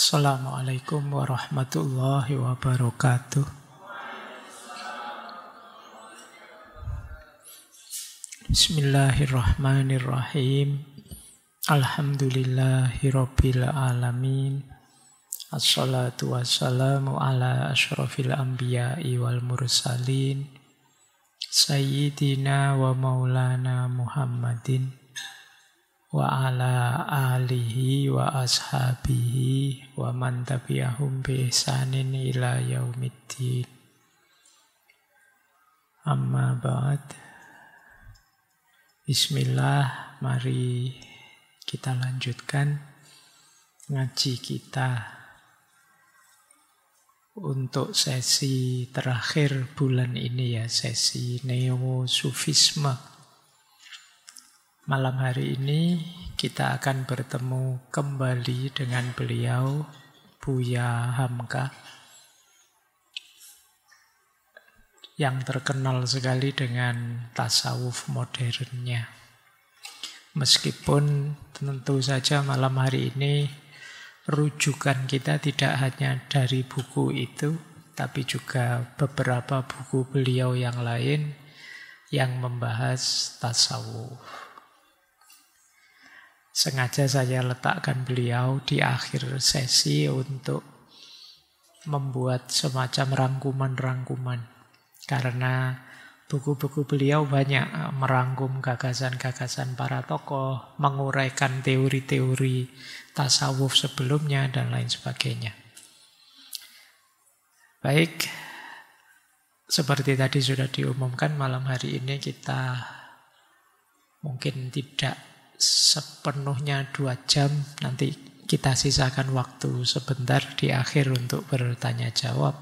Assalamualaikum warahmatullahi wabarakatuh. Bismillahirrahmanirrahim. Alhamdulillahirabbil alamin. Assalatu wassalamu ala asyrafil anbiya'i wal mursalin. Sayyidina wa maulana Muhammadin wa ala alihi wa ashabihi wa man tabi'ahum bi ihsanin ila yaumiddin. Amma ba'd. Bismillah, mari kita lanjutkan ngaji kita untuk sesi terakhir bulan ini ya, sesi Neo-Sufisme. Malam hari ini kita akan bertemu kembali dengan beliau, Buya Hamka, yang terkenal sekali dengan tasawuf modernnya. Meskipun tentu saja malam hari ini rujukan kita tidak hanya dari buku itu, tapi juga beberapa buku beliau yang lain yang membahas tasawuf. Sengaja saya letakkan beliau di akhir sesi untuk membuat semacam rangkuman-rangkuman. Karena buku-buku beliau banyak merangkum gagasan-gagasan para tokoh, menguraikan teori-teori tasawuf sebelumnya, dan lain sebagainya. Baik, seperti tadi sudah diumumkan, malam hari ini kita mungkin tidak sepenuhnya 2 jam, nanti kita sisakan waktu sebentar di akhir untuk bertanya jawab.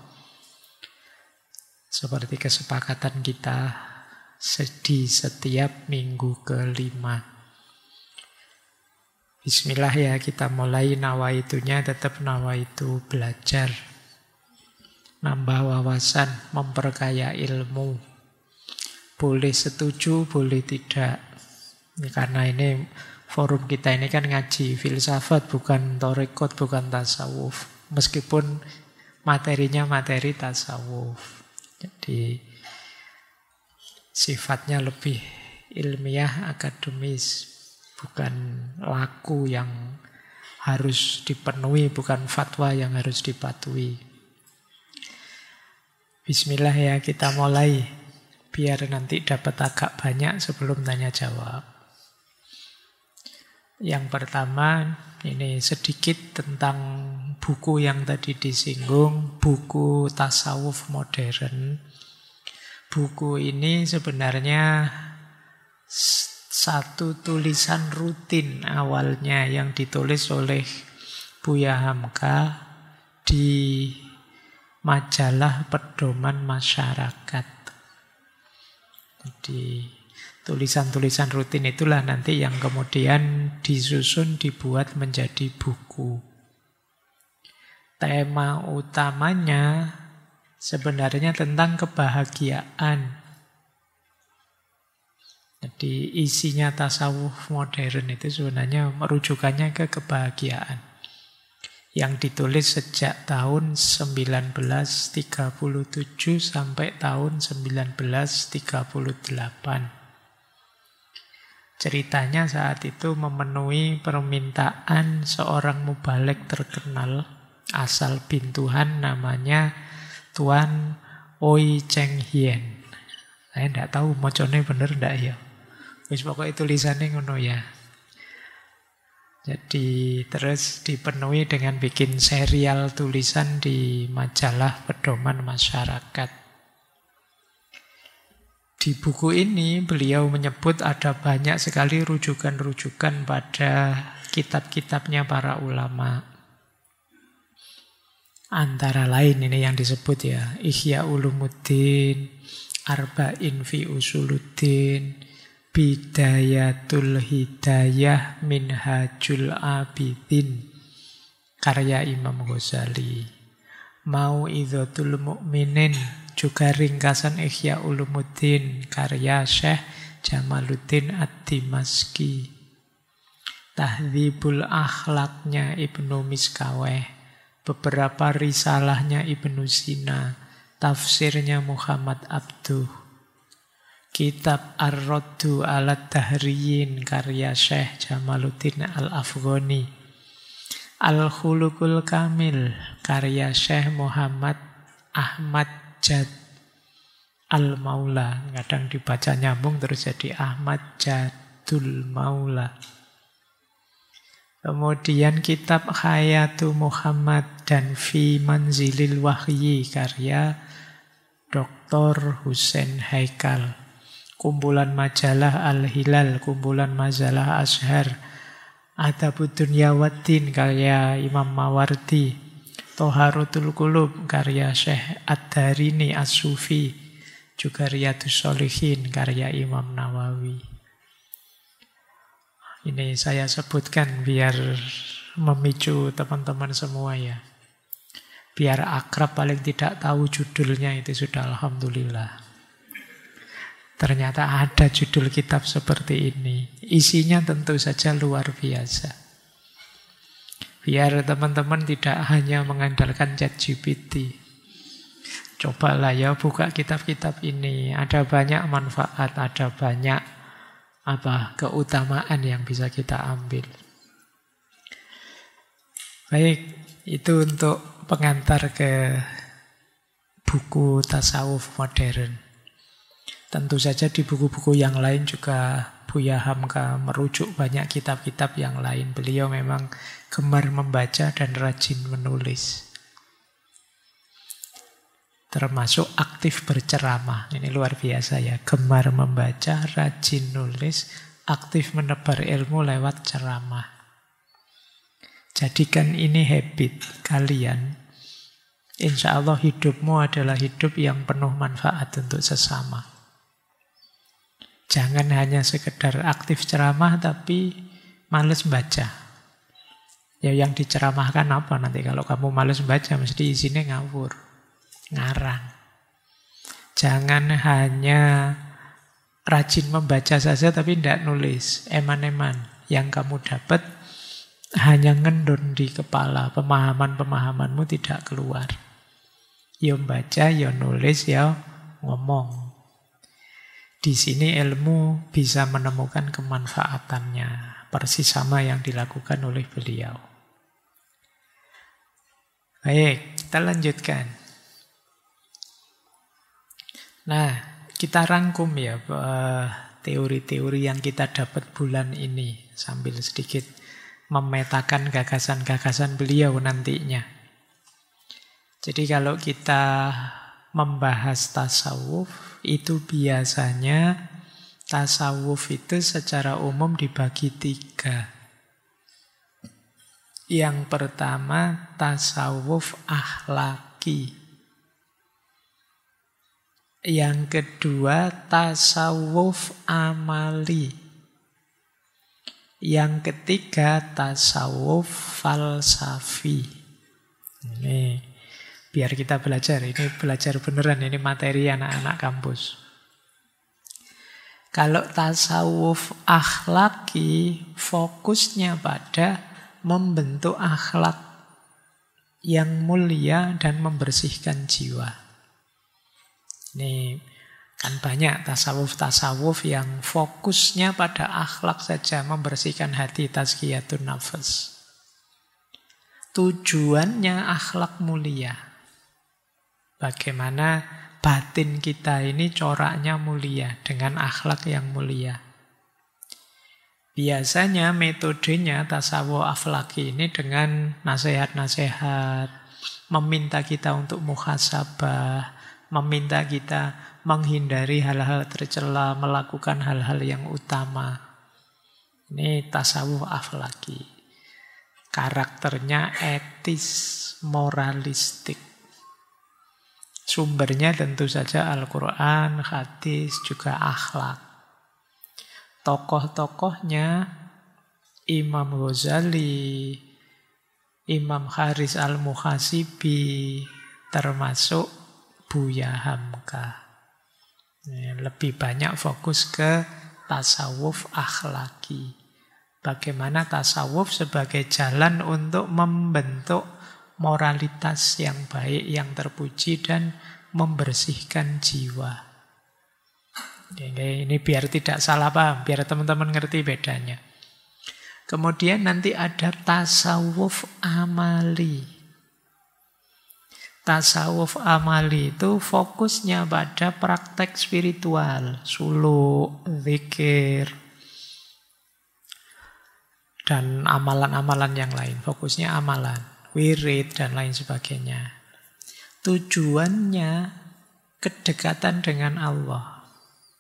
Seperti kesepakatan kita di setiap minggu ke-5. Bismillah ya, kita mulai. Nawaitunya tetap nawaitu belajar, nambah wawasan, memperkaya ilmu. Boleh setuju, boleh tidak. Karena ini forum kita ini kan ngaji filsafat, bukan thariqat, bukan tasawuf. Meskipun materinya materi tasawuf. Jadi sifatnya lebih ilmiah, akademis. Bukan laku yang harus dipenuhi, bukan fatwa yang harus dipatuhi. Bismillah ya, kita mulai. Biar nanti dapat agak banyak sebelum tanya jawab. Yang pertama, ini sedikit tentang buku yang tadi disinggung, buku tasawuf modern. Buku ini sebenarnya satu tulisan rutin awalnya yang ditulis oleh Buya Hamka di majalah Pedoman Masyarakat. Jadi tulisan-tulisan rutin itulah nanti yang kemudian disusun, dibuat menjadi buku. Tema utamanya sebenarnya tentang kebahagiaan. Jadi isinya tasawuf modern itu sebenarnya merujukannya ke kebahagiaan. Yang ditulis sejak tahun 1937 sampai tahun 1938. Ceritanya saat itu memenuhi permintaan seorang mubalek terkenal asal Bintuhan, namanya Tuan Oi Cheng Hien. Saya tidak tahu moconnya benar tidak ya. Wis pokoknya tulisannya ngono ya. Jadi terus dipenuhi dengan bikin serial tulisan di majalah Pedoman Masyarakat. Di buku ini beliau menyebut ada banyak sekali rujukan-rujukan pada kitab-kitabnya para ulama. Antara lain ini yang disebut ya, Ihya Ulumuddin, Arba'in fi Usuluddin, Bidayatul Hidayah, Minhajul Abidin, karya Imam Ghazali, Mau'idhatul Mu'minin, juga ringkasan Ihya Ulumuddin, karya Syekh Jamaluddin Ad-Dimashqi, Tahdzibul Akhlaknya Ibnu Miskaweh, beberapa risalahnya Ibnu Sina, tafsirnya Muhammad Abduh, kitab Ar-Raddu 'ala Dahriyin karya Syekh Jamaluddin Al-Afghani, Al-Khuluqul Kamil karya Syekh Muhammad Ahmad Jad Al-Maula. Kadang dibaca nyambung terus jadi Ahmad Jadul Maula. Kemudian kitab Hayatu Muhammad dan Fi Manzilil Wahyi karya Dr. Husain Haikal. Kumpulan majalah Al-Hilal, kumpulan majalah Azhar, Adabud Dunya Waddin karya Imam Mawardi, Toharotul Qulub karya Syekh Ad-Darini As-Sufi, juga Riyadus Shalihin karya Imam Nawawi. Ini saya sebutkan biar memicu teman-teman semua ya. Biar akrab, paling tidak tahu judulnya itu sudah alhamdulillah. Ternyata ada judul kitab seperti ini. Isinya tentu saja luar biasa. Biar teman-teman tidak hanya mengandalkan ChatGPT. Cobalah ya buka kitab-kitab ini. Ada banyak manfaat, ada banyak keutamaan yang bisa kita ambil. Baik, itu untuk pengantar ke buku tasawuf modern. Tentu saja di buku-buku yang lain juga Buya Hamka merujuk banyak kitab-kitab yang lain. Beliau memang gemar membaca dan rajin menulis. Termasuk aktif berceramah. Ini luar biasa ya. Gemar membaca, rajin nulis, aktif menebar ilmu lewat ceramah. Jadikan ini habit kalian. Insya Allah hidupmu adalah hidup yang penuh manfaat untuk sesama. Jangan hanya sekedar aktif ceramah tapi males baca. Ya yang diceramahkan apa nanti kalau kamu males baca mesti isinya ngawur, ngarang. Jangan hanya rajin membaca saja tapi tidak nulis, eman-eman. Yang kamu dapat hanya ngendon di kepala, pemahaman-pemahamanmu tidak keluar. Ya baca, ya nulis, ya ngomong. Di sini ilmu bisa menemukan kemanfaatannya, persis sama yang dilakukan oleh beliau. Baik, kita lanjutkan. Nah, kita rangkum ya teori-teori yang kita dapat bulan ini sambil sedikit memetakan gagasan-gagasan beliau nantinya. Jadi kalau kita membahas tasawuf, itu biasanya tasawuf itu secara umum dibagi 3. Yang pertama, tasawuf akhlaki. Yang kedua, tasawuf amali. Yang ketiga, tasawuf falsafi. Ini biar kita belajar, ini belajar beneran, ini materi anak-anak kampus. Kalau tasawuf akhlaki, fokusnya pada membentuk akhlak yang mulia dan membersihkan jiwa. Ini kan banyak tasawuf-tasawuf yang fokusnya pada akhlak saja, membersihkan hati, tazkiyatun nafas. Tujuannya akhlak mulia. Bagaimana batin kita ini coraknya mulia, dengan akhlak yang mulia. Biasanya metodenya tasawuf akhlaki ini dengan nasihat-nasihat, meminta kita untuk muhasabah, meminta kita menghindari hal-hal tercela, melakukan hal-hal yang utama. Ini tasawuf akhlaki. Karakternya etis, moralistik. Sumbernya tentu saja Al-Quran, hadis, juga akhlak. Tokoh-tokohnya Imam Ghazali, Imam Haris Al-Muhasibi, termasuk Buya Hamka. Lebih banyak fokus ke tasawuf akhlaki. Bagaimana tasawuf sebagai jalan untuk membentuk moralitas yang baik, yang terpuji, dan membersihkan jiwa. Ini biar tidak salah paham, biar teman-teman ngerti bedanya. Kemudian nanti ada tasawuf amali. Tasawuf amali itu fokusnya pada praktek spiritual, suluk, zikir, dan amalan-amalan yang lain. Fokusnya amalan, wirid, dan lain sebagainya. Tujuannya kedekatan dengan Allah.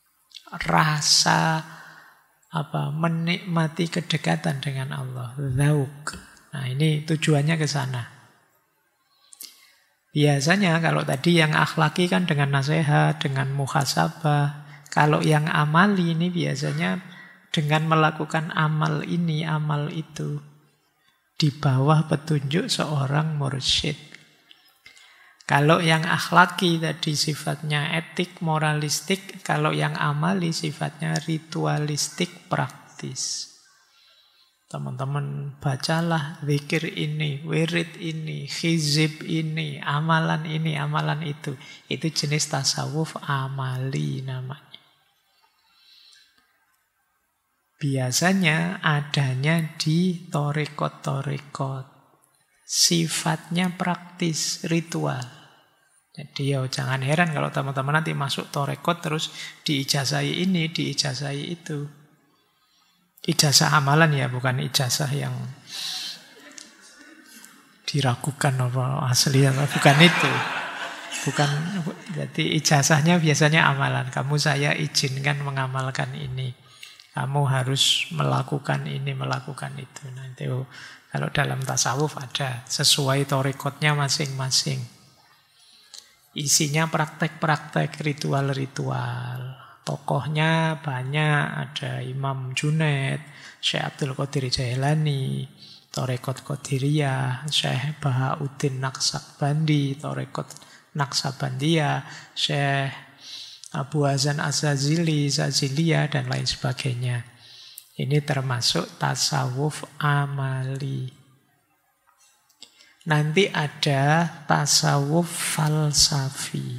Rasa menikmati kedekatan dengan Allah. Zauk. Nah, ini tujuannya ke sana. Biasanya kalau tadi yang akhlaki kan dengan nasihat, dengan muhasabah. Kalau yang amali ini biasanya dengan melakukan amal ini, amal itu. Di bawah petunjuk seorang mursyid. Kalau yang akhlaki tadi sifatnya etik, moralistik. Kalau yang amali sifatnya ritualistik, praktis. Teman-teman bacalah zikir ini, wirid ini, hizib ini, amalan itu. Itu jenis tasawuf amali namanya. Biasanya adanya di torekot-torekot. Sifatnya praktis, ritual. Jadi jangan heran kalau teman-teman nanti masuk torekot terus diijazai ini, diijazai itu. Ijazah amalan ya, bukan ijazah yang diragukan apa asli atau bukan itu. Bukan, jadi ijazahnya biasanya amalan. Kamu saya izinkan mengamalkan ini. Kamu harus melakukan ini, melakukan itu. Nah, itu kalau dalam tasawuf ada sesuai torekotnya masing-masing. Isinya praktek-praktek, ritual-ritual. Tokohnya banyak, ada Imam Junaid, Syekh Abdul Qadir Jailani, Torekot Qadiriyah, Syekh Bahauddin Naqsabandi, Torekot Naqsabandiyah, Syekh Abu Hazan Az-Zazili, Zaziliyah, dan lain sebagainya. Ini termasuk tasawuf amali. Nanti ada tasawuf falsafi.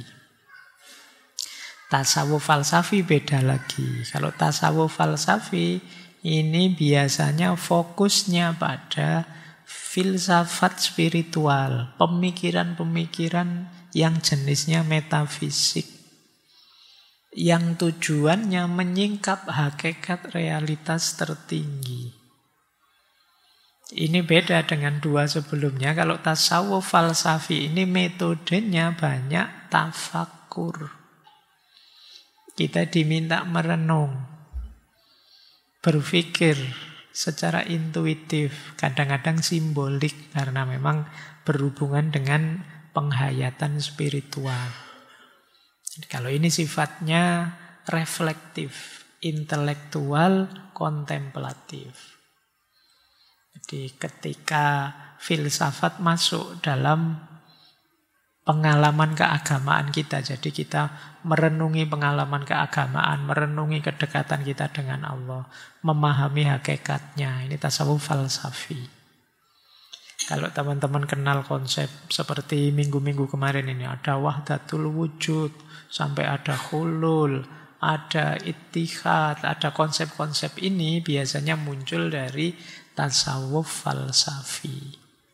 Tasawuf falsafi beda lagi. Kalau tasawuf falsafi ini biasanya fokusnya pada filsafat spiritual, pemikiran-pemikiran yang jenisnya metafisik. Yang tujuannya menyingkap hakikat realitas tertinggi. Ini beda dengan dua sebelumnya. Kalau tasawuf falsafi ini metodenya banyak tafakur. Kita diminta merenung, berpikir secara intuitif, kadang-kadang simbolik karena memang berhubungan dengan penghayatan spiritual. Jadi kalau ini sifatnya reflektif, intelektual, kontemplatif. Jadi ketika filsafat masuk dalam pengalaman keagamaan kita, jadi kita merenungi pengalaman keagamaan, merenungi kedekatan kita dengan Allah, memahami hakikatnya, ini tasawuf falsafi. Kalau teman-teman kenal konsep seperti minggu-minggu kemarin ini, ada wahdatul wujud, sampai ada hulul, ada ittihad, ada konsep-konsep ini biasanya muncul dari tasawuf falsafi.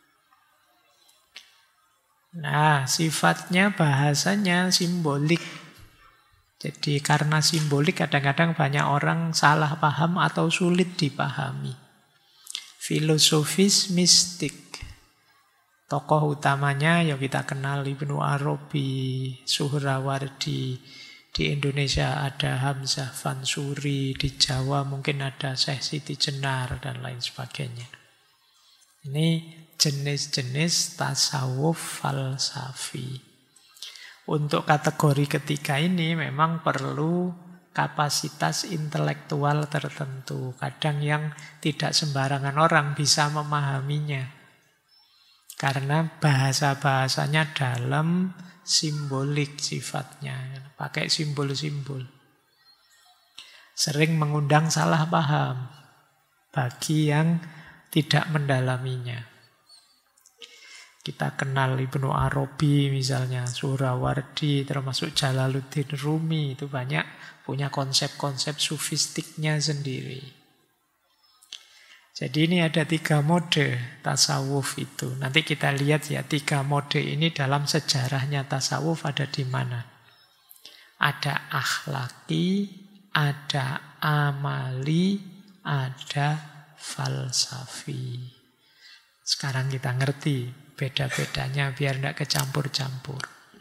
Nah, sifatnya bahasanya simbolik. Jadi karena simbolik kadang-kadang banyak orang salah paham atau sulit dipahami. Filosofis mistik. Tokoh utamanya yang kita kenal Ibnu Arabi, Suhrawardi. Di Indonesia ada Hamzah Fansuri, di Jawa mungkin ada Syekh Siti Jenar, dan lain sebagainya. Ini jenis-jenis tasawuf falsafi. Untuk kategori ketiga ini memang perlu kapasitas intelektual tertentu. Kadang yang tidak sembarangan orang bisa memahaminya. Karena bahasa-bahasanya dalam, simbolik sifatnya. Pakai simbol-simbol. Sering mengundang salah paham bagi yang tidak mendalaminya. Kita kenal Ibnu Arabi misalnya, Surawardi, termasuk Jalaluddin Rumi, itu banyak punya konsep-konsep sufistiknya sendiri. Jadi ini ada 3 mode tasawuf itu. Nanti kita lihat ya 3 mode ini dalam sejarahnya tasawuf ada di mana. Ada akhlaki, ada amali, ada falsafi. Sekarang kita ngerti beda-bedanya biar tidak kecampur-campur.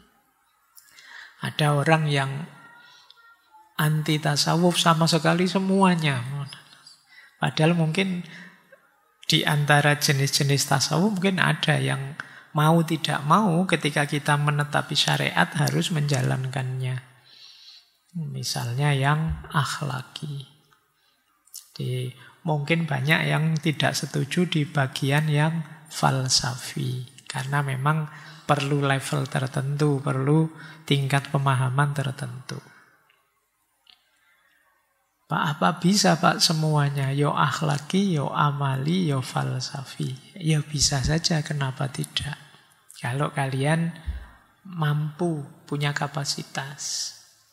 Ada orang yang anti tasawuf sama sekali semuanya. Padahal mungkin di antara jenis-jenis tasawuf mungkin ada yang mau tidak mau ketika kita menetapi syariat harus menjalankannya. Misalnya yang akhlaki. Jadi mungkin banyak yang tidak setuju di bagian yang falsafi. Karena memang perlu level tertentu, perlu tingkat pemahaman tertentu. Pak, apa bisa Pak semuanya? Yo akhlaki, yo amali, yo falsafi. Ya bisa saja, kenapa tidak? Kalau kalian mampu, punya kapasitas.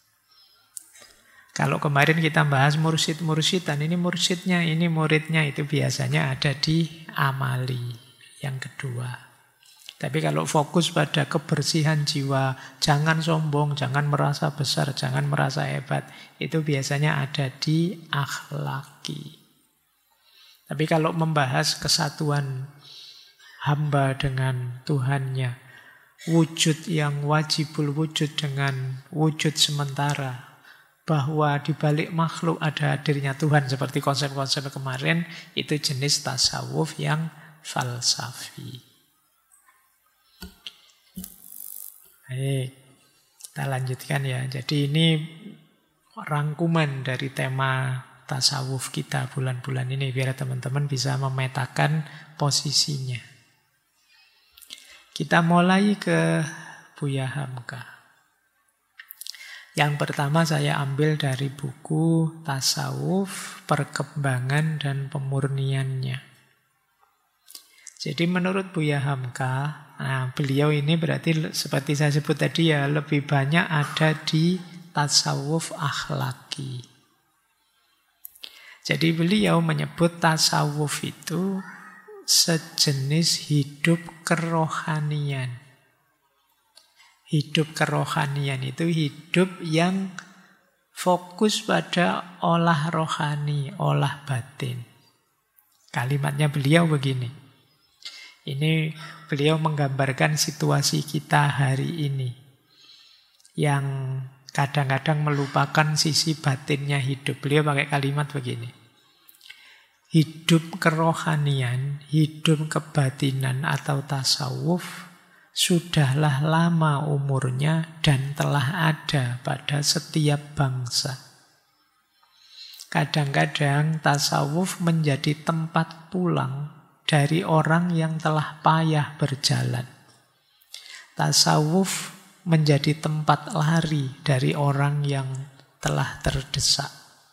Kalau kemarin kita bahas mursyid-mursyidan, ini mursyidnya, ini muridnya, itu biasanya ada di amali yang kedua. Tapi kalau fokus pada kebersihan jiwa, jangan sombong, jangan merasa besar, jangan merasa hebat, itu biasanya ada di akhlaki. Tapi kalau membahas kesatuan hamba dengan Tuhannya, wujud yang wajibul wujud dengan wujud sementara, bahwa di balik makhluk ada hadirnya Tuhan seperti konsep-konsep kemarin, itu jenis tasawuf yang falsafi. Baik, kita lanjutkan ya. Jadi ini rangkuman dari tema tasawuf kita bulan-bulan ini biar teman-teman bisa memetakan posisinya. Kita mulai ke Buya Hamka. Yang pertama saya ambil dari buku Tasawuf, Perkembangan dan Pemurniannya. Jadi menurut Buya Hamka, beliau ini berarti seperti saya sebut tadi ya, lebih banyak ada di tasawuf akhlaki. Jadi beliau menyebut tasawuf itu sejenis hidup kerohanian. Hidup kerohanian itu hidup yang fokus pada olah rohani, olah batin. Kalimatnya beliau begini. Ini beliau menggambarkan situasi kita hari ini. Yang kadang-kadang melupakan sisi batinnya hidup. Beliau pakai kalimat begini. Hidup kerohanian, hidup kebatinan atau tasawuf sudahlah lama umurnya dan telah ada pada setiap bangsa. Kadang-kadang tasawuf menjadi tempat pulang dari orang yang telah payah berjalan. Tasawuf menjadi tempat lari dari orang yang telah terdesak.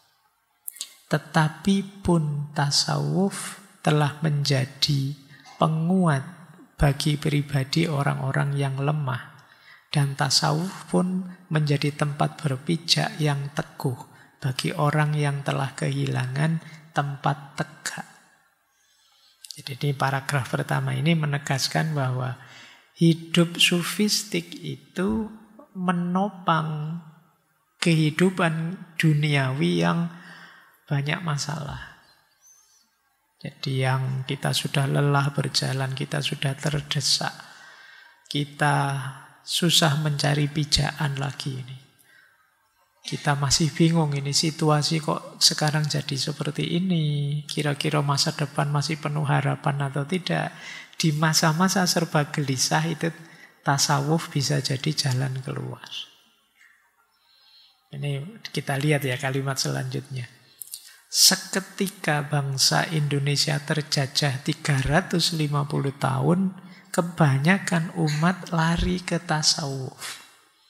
Tetapi pun tasawuf telah menjadi penguat bagi pribadi orang-orang yang lemah. Dan tasawuf pun menjadi tempat berpijak yang teguh bagi orang yang telah kehilangan tempat tegak. Jadi ini paragraf pertama ini menegaskan bahwa hidup sufistik itu menopang kehidupan duniawi yang banyak masalah. Jadi yang kita sudah lelah berjalan, kita sudah terdesak, kita susah mencari pijakan lagi ini. Kita masih bingung ini situasi kok sekarang jadi seperti ini. Kira-kira masa depan masih penuh harapan atau tidak. Di masa-masa serba gelisah itu tasawuf bisa jadi jalan keluar. Ini kita lihat ya kalimat selanjutnya. Seketika bangsa Indonesia terjajah 350 tahun, kebanyakan umat lari ke tasawuf.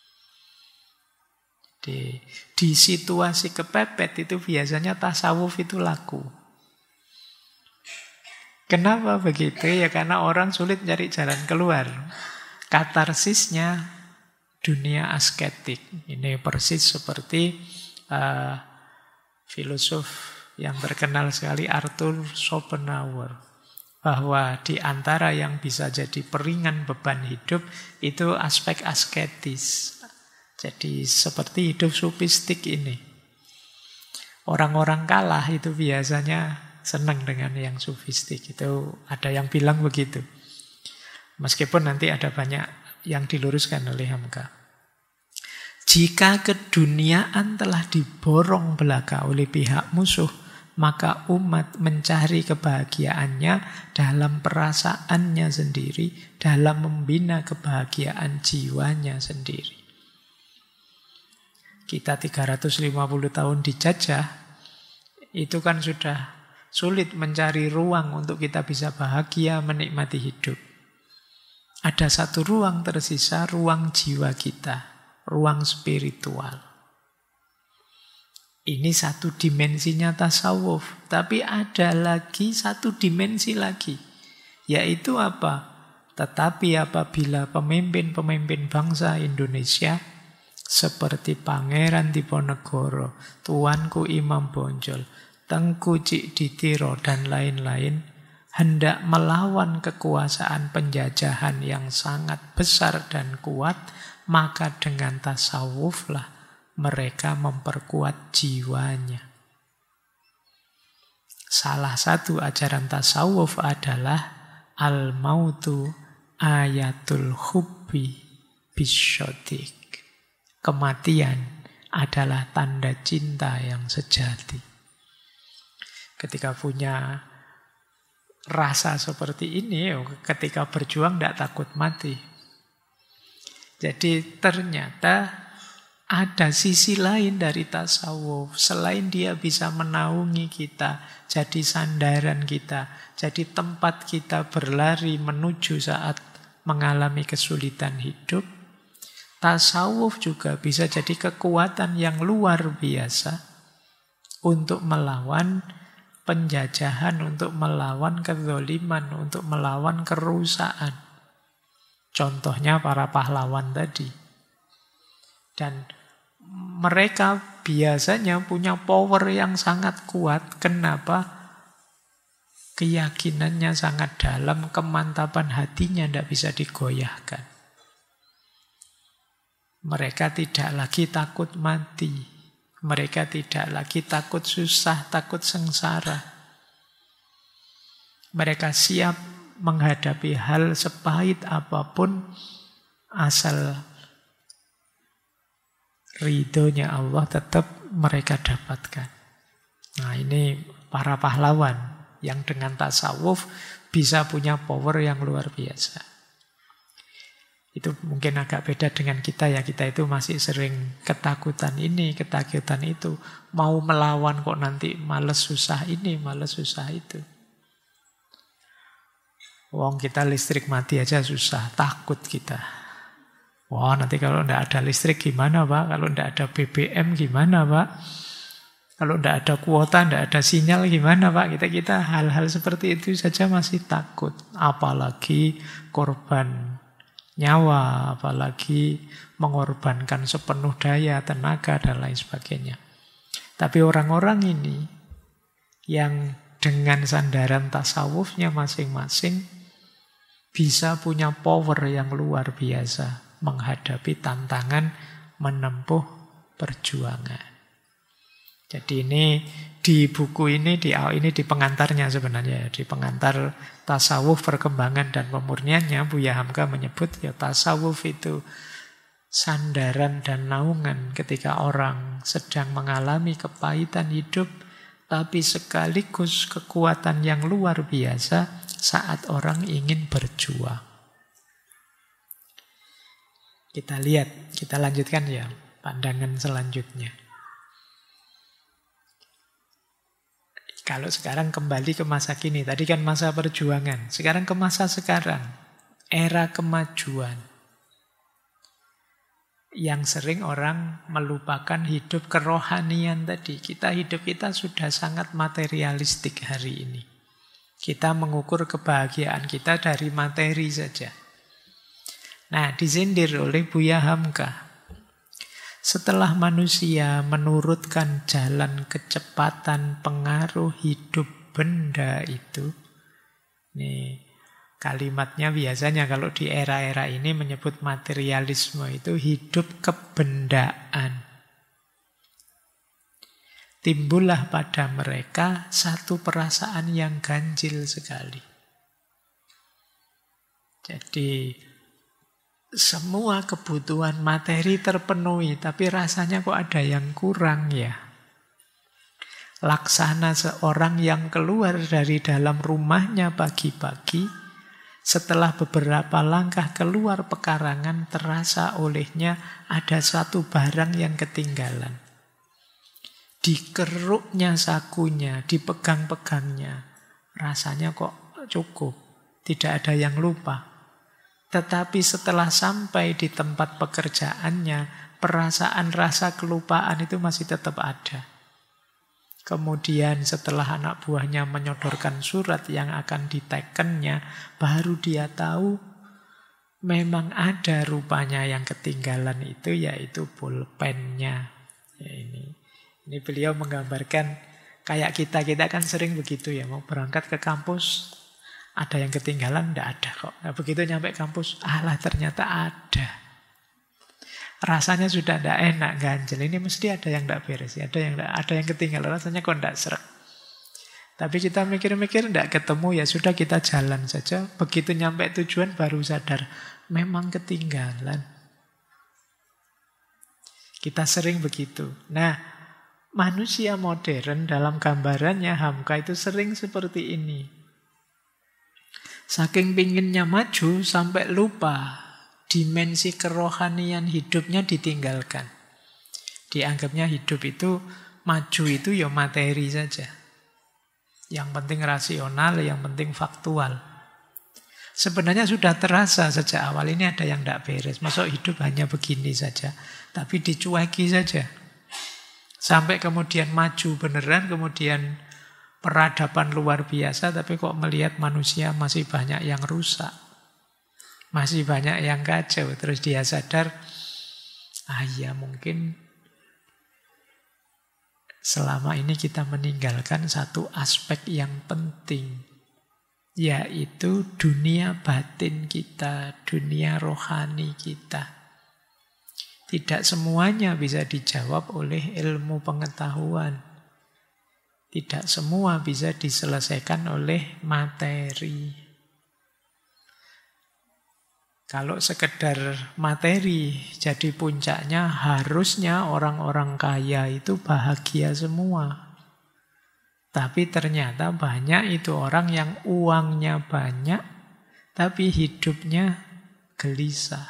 Di situasi kepepet itu biasanya tasawuf itu laku. Kenapa begitu? Ya karena orang sulit cari jalan keluar. Katarsisnya dunia asketik. Ini persis seperti filosof yang terkenal sekali Arthur Schopenhauer. Bahwa di antara yang bisa jadi peringan beban hidup itu aspek asketis. Jadi seperti hidup sufistik ini. Orang-orang kalah itu biasanya senang dengan yang sufistik. Itu ada yang bilang begitu. Meskipun nanti ada banyak yang diluruskan oleh Hamka. Jika keduniaan telah diborong belaka oleh pihak musuh, maka umat mencari kebahagiaannya dalam perasaannya sendiri, dalam membina kebahagiaan jiwanya sendiri. Kita 350 tahun dijajah, itu kan sudah sulit mencari ruang untuk kita bisa bahagia menikmati hidup. Ada satu ruang tersisa, ruang jiwa kita, ruang spiritual. Ini satu dimensinya tasawuf, tapi ada lagi satu dimensi lagi, yaitu apa? Tetapi apabila pemimpin-pemimpin bangsa Indonesia seperti Pangeran Diponegoro, Tuanku Imam Bonjol, Tengku Cik Ditiro, dan lain-lain hendak melawan kekuasaan penjajahan yang sangat besar dan kuat, maka dengan tasawuflah mereka memperkuat jiwanya. Salah satu ajaran tasawuf adalah al-mautu ayatul hubbi bisyodik. Kematian adalah tanda cinta yang sejati. Ketika punya rasa seperti ini, ketika berjuang tidak takut mati. Jadi ternyata ada sisi lain dari tasawuf. Selain dia bisa menaungi kita, jadi sandaran kita, jadi tempat kita berlari menuju saat mengalami kesulitan hidup, tasawuf juga bisa jadi kekuatan yang luar biasa untuk melawan penjajahan, untuk melawan kezaliman, untuk melawan kerusakan. Contohnya para pahlawan tadi. Dan mereka biasanya punya power yang sangat kuat. Kenapa? Keyakinannya sangat dalam, kemantapan hatinya tidak bisa digoyahkan. Mereka tidak lagi takut mati. Mereka tidak lagi takut susah, takut sengsara. Mereka siap menghadapi hal sepahit apapun asal ridhonya Allah tetap mereka dapatkan. Nah, ini para pahlawan yang dengan tasawuf bisa punya power yang luar biasa. Itu mungkin agak beda dengan kita ya. Kita itu masih sering ketakutan ini, ketakutan itu. Mau melawan kok nanti males susah ini, males susah itu. Wong kita listrik mati aja susah, takut kita. Wah, nanti kalau tidak ada listrik gimana Pak? Kalau tidak ada BBM gimana Pak? Kalau tidak ada kuota, tidak ada sinyal gimana Pak? Kita hal-hal seperti itu saja masih takut. Apalagi korban nyawa, apalagi mengorbankan sepenuh daya, tenaga, dan lain sebagainya. Tapi orang-orang ini yang dengan sandaran tasawufnya masing-masing bisa punya power yang luar biasa menghadapi tantangan menempuh perjuangan. Jadi ini di buku ini di pengantarnya sebenarnya, di pengantar tasawuf perkembangan dan pemurniannya, Buya Hamka menyebut ya tasawuf itu sandaran dan naungan ketika orang sedang mengalami kepahitan hidup, tapi sekaligus kekuatan yang luar biasa saat orang ingin berjuang. Kita lihat, kita lanjutkan ya pandangan selanjutnya. Kalau sekarang kembali ke masa kini, tadi kan masa perjuangan, sekarang ke masa sekarang, era kemajuan. Yang sering orang melupakan hidup kerohanian tadi. Hidup kita sudah sangat materialistik hari ini. Kita mengukur kebahagiaan kita dari materi saja. Nah, disindir oleh Buya Hamka. Setelah manusia menurutkan jalan kecepatan pengaruh hidup benda itu, nih kalimatnya biasanya kalau di era-era ini menyebut materialisme itu hidup kebendaan. Timbullah pada mereka satu perasaan yang ganjil sekali. Jadi semua kebutuhan materi terpenuhi, tapi rasanya kok ada yang kurang ya. Laksana seorang yang keluar dari dalam rumahnya pagi-pagi, setelah beberapa langkah keluar pekarangan, terasa olehnya ada satu barang yang ketinggalan. Dikeruknya sakunya, dipegang-pegangnya, rasanya kok cukup, tidak ada yang lupa. Tetapi setelah sampai di tempat pekerjaannya, perasaan rasa kelupaan itu masih tetap ada. Kemudian setelah anak buahnya menyodorkan surat yang akan ditekennya, baru dia tahu memang ada rupanya yang ketinggalan itu, yaitu pulpennya. Ya, ini beliau menggambarkan kayak kita kan sering begitu ya, mau berangkat ke kampus, ada yang ketinggalan, enggak ada kok. Nah, begitu nyampe kampus, alah ternyata ada. Rasanya sudah tidak enak, ganjel. Ini mesti ada yang tidak beres, ada yang ketinggalan, rasanya kok tidak seret. Tapi kita mikir-mikir tidak ketemu, ya sudah kita jalan saja. Begitu nyampe tujuan baru sadar, memang ketinggalan. Kita sering begitu. Nah, manusia modern dalam gambarannya Hamka itu sering seperti ini. Saking pinginnya maju sampai lupa dimensi kerohanian hidupnya ditinggalkan. Dianggapnya hidup itu, maju itu ya materi saja. Yang penting rasional, yang penting faktual. Sebenarnya sudah terasa sejak awal ini ada yang tidak beres. Masuk hidup hanya begini saja, tapi dicueki saja. Sampai kemudian maju beneran, kemudian peradaban luar biasa, tapi kok melihat manusia masih banyak yang rusak. Masih banyak yang kacau. Terus dia sadar, ya mungkin selama ini kita meninggalkan satu aspek yang penting, yaitu dunia batin kita, dunia rohani kita. Tidak semuanya bisa dijawab oleh ilmu pengetahuan. Tidak semua bisa diselesaikan oleh materi. Kalau sekedar materi jadi puncaknya, harusnya orang-orang kaya itu bahagia semua. Tapi ternyata banyak itu orang yang uangnya banyak, tapi hidupnya gelisah.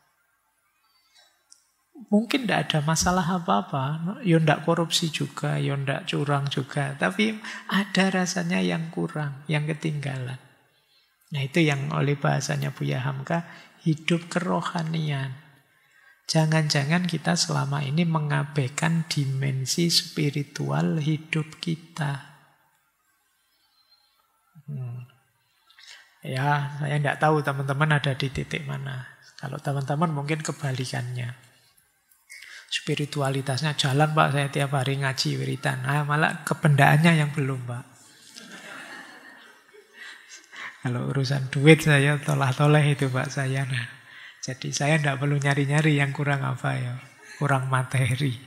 Mungkin tidak ada masalah apa-apa, ya tidak korupsi juga, ya tidak curang juga, tapi ada rasanya yang kurang, yang ketinggalan. Nah, itu yang oleh bahasanya Buya Hamka, hidup kerohanian. Jangan-jangan kita selama ini mengabaikan dimensi spiritual hidup kita. Ya, saya tidak tahu teman-teman ada di titik mana. Kalau teman-teman mungkin kebalikannya. Spiritualitasnya jalan Pak, saya tiap hari ngaji wiritan. Malah kebendaannya yang belum Pak. Kalau urusan duit saya tolah-toleh itu Pak saya. Nah, jadi saya tidak perlu nyari-nyari yang kurang apa ya. Kurang materi.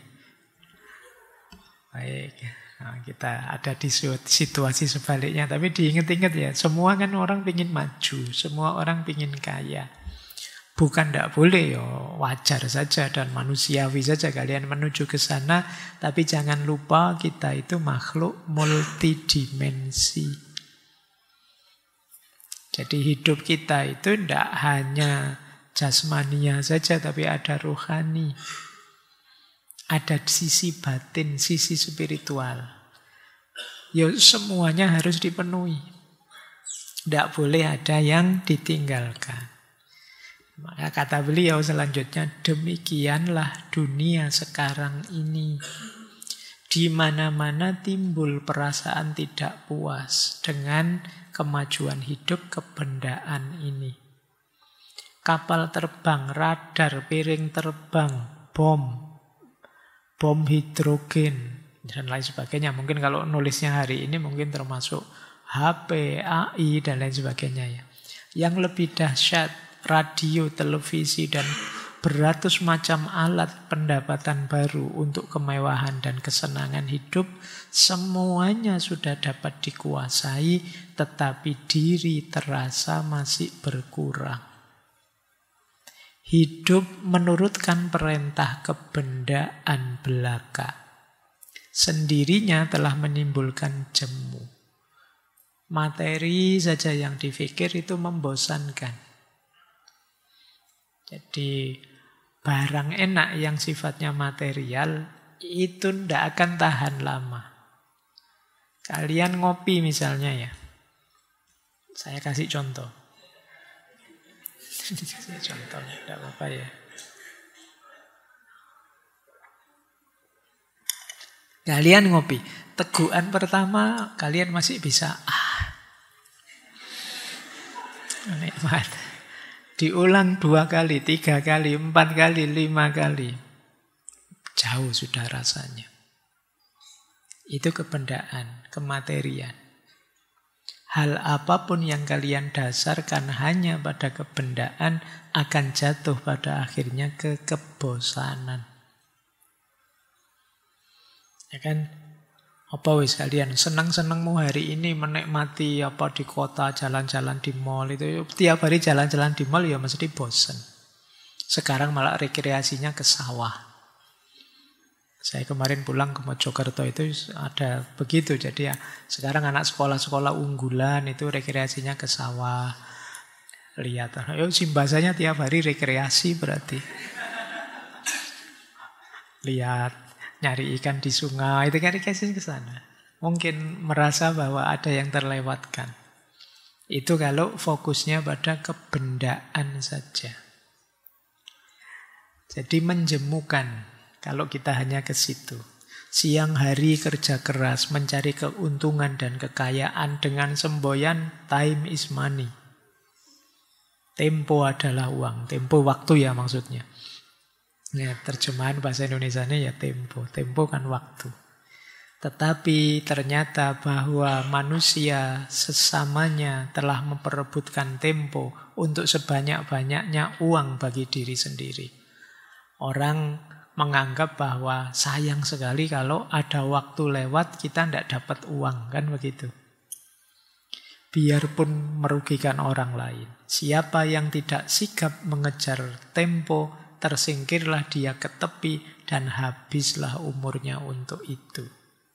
Baik. Nah, kita ada di situasi sebaliknya. Tapi diingat-ingat ya. Semua kan orang ingin maju. Semua orang ingin kaya. Bukan tidak boleh ya. Wajar saja dan manusiawi saja kalian menuju ke sana. Tapi jangan lupa kita itu makhluk multidimensi. Jadi hidup kita itu tidak hanya jasmania saja, tapi ada rohani. Ada sisi batin, sisi spiritual. Ya semuanya harus dipenuhi. Tidak boleh ada yang ditinggalkan. Maka kata beliau selanjutnya, demikianlah dunia sekarang ini. Di mana-mana timbul perasaan tidak puas dengan kemajuan hidup kebendaan ini. Kapal terbang, radar, piring terbang, bom hidrogen, dan lain sebagainya. Mungkin kalau nulisnya hari ini mungkin termasuk HP, AI, dan lain sebagainya ya. Yang lebih dahsyat, radio, televisi, dan beratus macam alat pendapatan baru untuk kemewahan dan kesenangan hidup, semuanya sudah dapat dikuasai, tetapi diri terasa masih berkurang. Hidup menurutkan perintah kebendaan belaka. Sendirinya telah menimbulkan jemu. Materi saja yang dipikir itu membosankan. Jadi barang enak yang sifatnya material itu tidak akan tahan lama. Kalian ngopi misalnya ya. Saya kasih contoh. Contohnya, tidak apa-apa ya. Kalian ngopi. Tegukan pertama kalian masih bisa. Nikmat. Diulang 2 kali, 3 kali, 4 kali, 5 kali. Jauh sudah rasanya. Itu kebendaan, kematerian. Hal apapun yang kalian dasarkan hanya pada kebendaan akan jatuh pada akhirnya ke kebosanan. Ya kan? Apa wis kalian senang-senangmu hari ini menikmati apa di kota, jalan-jalan di mall itu, tiap hari jalan-jalan di mall ya mesti bosan. Sekarang malah rekreasinya ke sawah. Saya kemarin pulang ke Mojokerto itu ada begitu. Jadi ya sekarang anak sekolah-sekolah unggulan itu rekreasinya ke sawah. Lihat, simbasanya tiap hari rekreasi berarti. Lihat, nyari ikan di sungai, itu kan rekreasi ke sana. Mungkin merasa bahwa ada yang terlewatkan. Itu kalau fokusnya pada kebendaan saja. Jadi menjemukan. Kalau kita hanya ke situ. Siang hari kerja keras, mencari keuntungan dan kekayaan dengan semboyan time is money. Tempo adalah uang. Tempo waktu ya maksudnya. Ya, terjemahan bahasa Indonesianya ya tempo. Tempo kan waktu. Tetapi ternyata bahwa manusia sesamanya telah memperebutkan tempo untuk sebanyak-banyaknya uang bagi diri sendiri. Orang menganggap bahwa sayang sekali kalau ada waktu lewat kita tidak dapat uang, kan begitu. Biarpun merugikan orang lain. Siapa yang tidak sigap mengejar tempo, tersingkirlah dia ke tepi dan habislah umurnya untuk itu.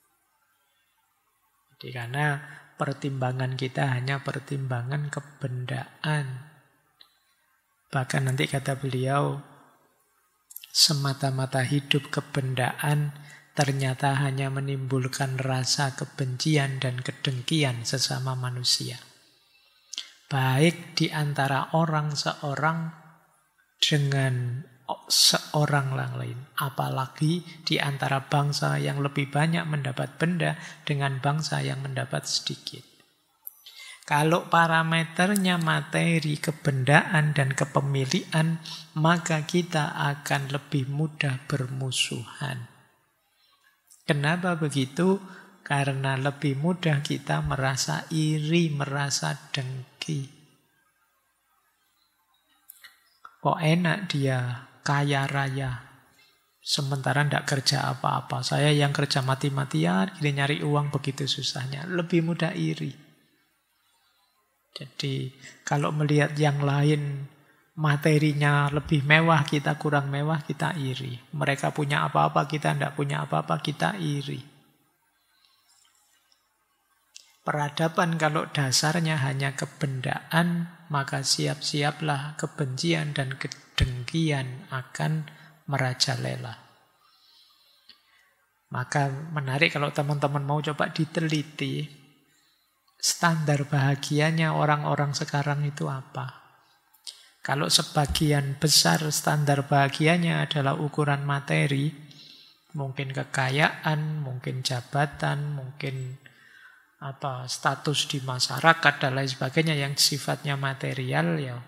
Jadi karena pertimbangan kita hanya pertimbangan kebendaan. Bahkan nanti kata beliau, semata-mata hidup kebendaan ternyata hanya menimbulkan rasa kebencian dan kedengkian sesama manusia. Baik di antara orang seorang dengan seorang lain. Apalagi di antara bangsa yang lebih banyak mendapat benda dengan bangsa yang mendapat sedikit. Kalau parameternya materi, kebendaan, dan kepemilikan, maka kita akan lebih mudah bermusuhan. Kenapa begitu? Karena lebih mudah kita merasa iri, merasa dengki. Kok enak dia kaya raya, sementara tidak kerja apa-apa. Saya yang kerja mati-matian, gini nyari uang begitu susahnya. Lebih mudah iri. Jadi kalau melihat yang lain materinya lebih mewah, kita kurang mewah, kita iri. Mereka punya apa-apa, kita tidak punya apa-apa, kita iri. Peradaban kalau dasarnya hanya kebendaan, maka siap-siaplah kebencian dan kedengkian akan merajalela. Maka menarik kalau teman-teman mau coba diteliti, standar bahagianya orang-orang sekarang itu apa? Kalau sebagian besar standar bahagianya adalah ukuran materi, Mungkin kekayaan, mungkin jabatan, mungkin status di masyarakat dan lain sebagainya yang sifatnya material, ya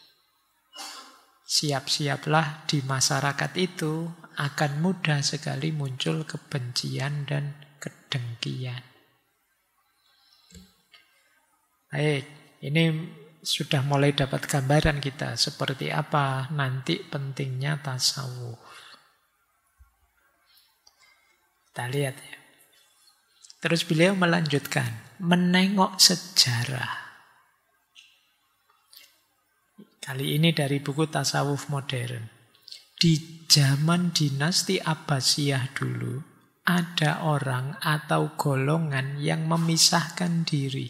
siap-siaplah di masyarakat itu akan mudah sekali muncul kebencian dan kedengkian. Baik, ini sudah mulai dapat gambaran kita seperti apa nanti pentingnya tasawuf. Kita lihat ya. Terus beliau melanjutkan, menengok sejarah. Kali ini dari buku Tasawuf Modern. Di zaman dinasti Abbasiyah dulu, ada orang atau golongan yang memisahkan diri.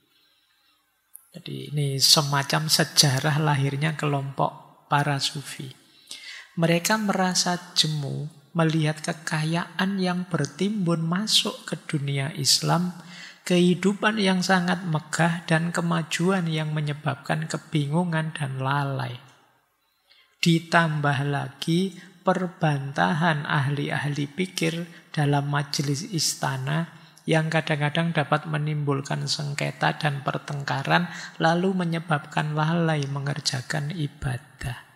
Jadi ini semacam sejarah lahirnya kelompok para sufi. Mereka merasa jemu melihat kekayaan yang bertimbun masuk ke dunia Islam, kehidupan yang sangat megah dan kemajuan yang menyebabkan kebingungan dan lalai. Ditambah lagi perbantahan ahli-ahli pikir dalam majelis istana yang kadang-kadang dapat menimbulkan sengketa dan pertengkaran lalu menyebabkan lalai mengerjakan ibadah.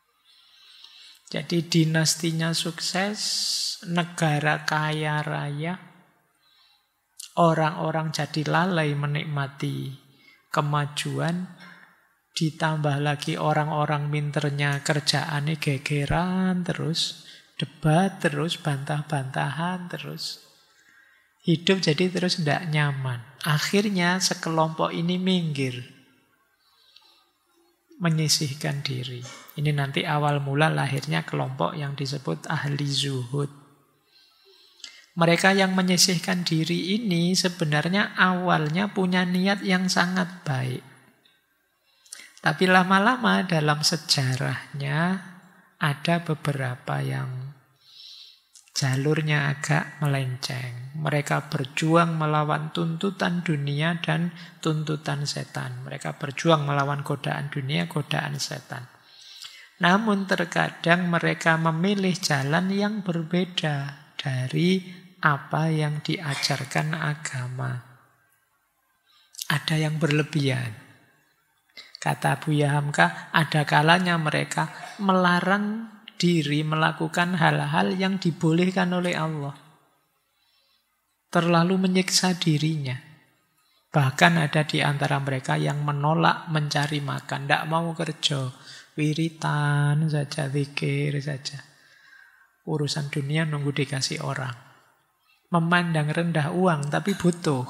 Jadi dinastinya sukses, negara kaya raya, orang-orang jadi lalai menikmati kemajuan, ditambah lagi orang-orang pinternya kerjaannya gegeran terus, debat terus, bantah-bantahan terus. Hidup jadi terus tidak nyaman. Akhirnya sekelompok ini minggir, menyisihkan diri. Ini nanti awal mula lahirnya kelompok yang disebut ahli zuhud. Mereka yang menyisihkan diri ini sebenarnya awalnya punya niat yang sangat baik. Tapi lama-lama dalam sejarahnya ada beberapa yang jalurnya agak melenceng. Mereka berjuang melawan tuntutan dunia dan tuntutan setan. Mereka berjuang melawan godaan dunia, godaan setan. Namun terkadang mereka memilih jalan yang berbeda dari apa yang diajarkan agama. Ada yang berlebihan. Kata Buya Hamka, ada kalanya mereka melarang diri melakukan hal-hal yang dibolehkan oleh Allah. Terlalu menyiksa dirinya. Bahkan ada di antara mereka yang menolak mencari makan, tidak mau kerja, wiritan saja, zikir saja. Urusan dunia nunggu dikasih orang. Memandang rendah uang tapi butuh.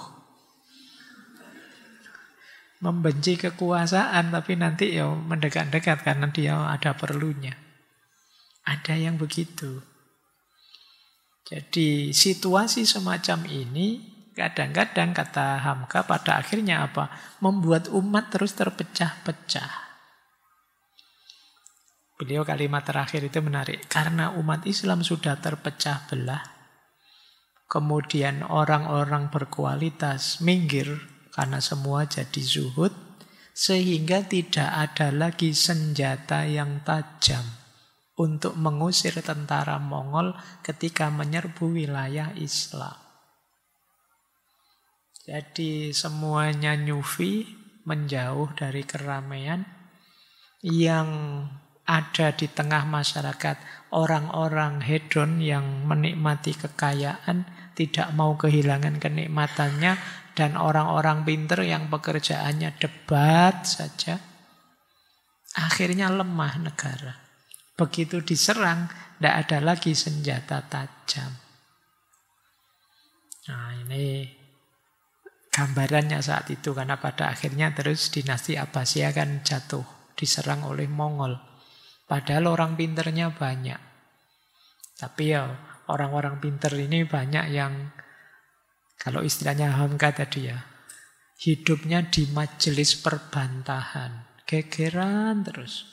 Membenci kekuasaan tapi nanti ya mendekat-dekat karena dia ada perlunya. Ada yang begitu. Jadi situasi semacam ini kadang-kadang kata Hamka pada akhirnya apa? Membuat umat terus terpecah-pecah. Beliau kalimat terakhir itu menarik. Karena umat Islam sudah terpecah belah, kemudian orang-orang berkualitas minggir karena semua jadi zuhud, sehingga tidak ada lagi senjata yang tajam untuk mengusir tentara Mongol ketika menyerbu wilayah Islam. Jadi semuanya nyufi, menjauh dari keramaian. Yang ada di tengah masyarakat orang-orang hedon yang menikmati kekayaan, tidak mau kehilangan kenikmatannya, dan orang-orang pinter yang pekerjaannya debat saja. Akhirnya lemah negara. Begitu diserang, tidak ada lagi senjata tajam. Nah ini gambarannya saat itu. Karena pada akhirnya terus dinasti Abbasiyah kan jatuh, diserang oleh Mongol. Padahal orang pinternya banyak. Tapi ya orang-orang pinter ini banyak yang, kalau istilahnya Hamka tadi ya, hidupnya di majelis perbantahan. Gegeran terus.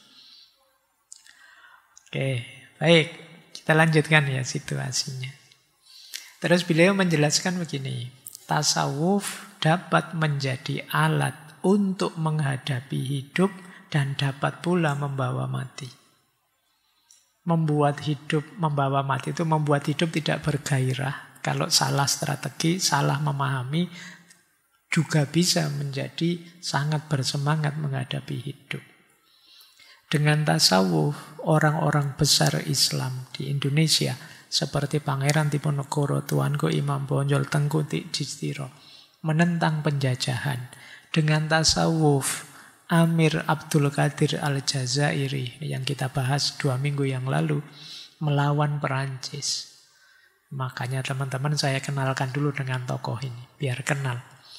Oke, baik. Kita lanjutkan ya situasinya. Terus beliau menjelaskan begini. Tasawuf dapat menjadi alat untuk menghadapi hidup dan dapat pula membawa mati. membuat hidup, membawa mati itu membuat hidup tidak bergairah. Kalau salah strategi, salah memahami, juga bisa menjadi sangat bersemangat menghadapi hidup. Dengan tasawuf, orang-orang besar Islam di Indonesia, seperti Pangeran Diponegoro, Tuanku Imam Bonjol, Tengku Tijtiro, menentang penjajahan. Dengan tasawuf, Amir Abdul Qadir Al-Jazairi, yang kita bahas 2 minggu yang lalu, melawan Perancis. Makanya teman-teman saya kenalkan dulu dengan tokoh ini, biar kenal.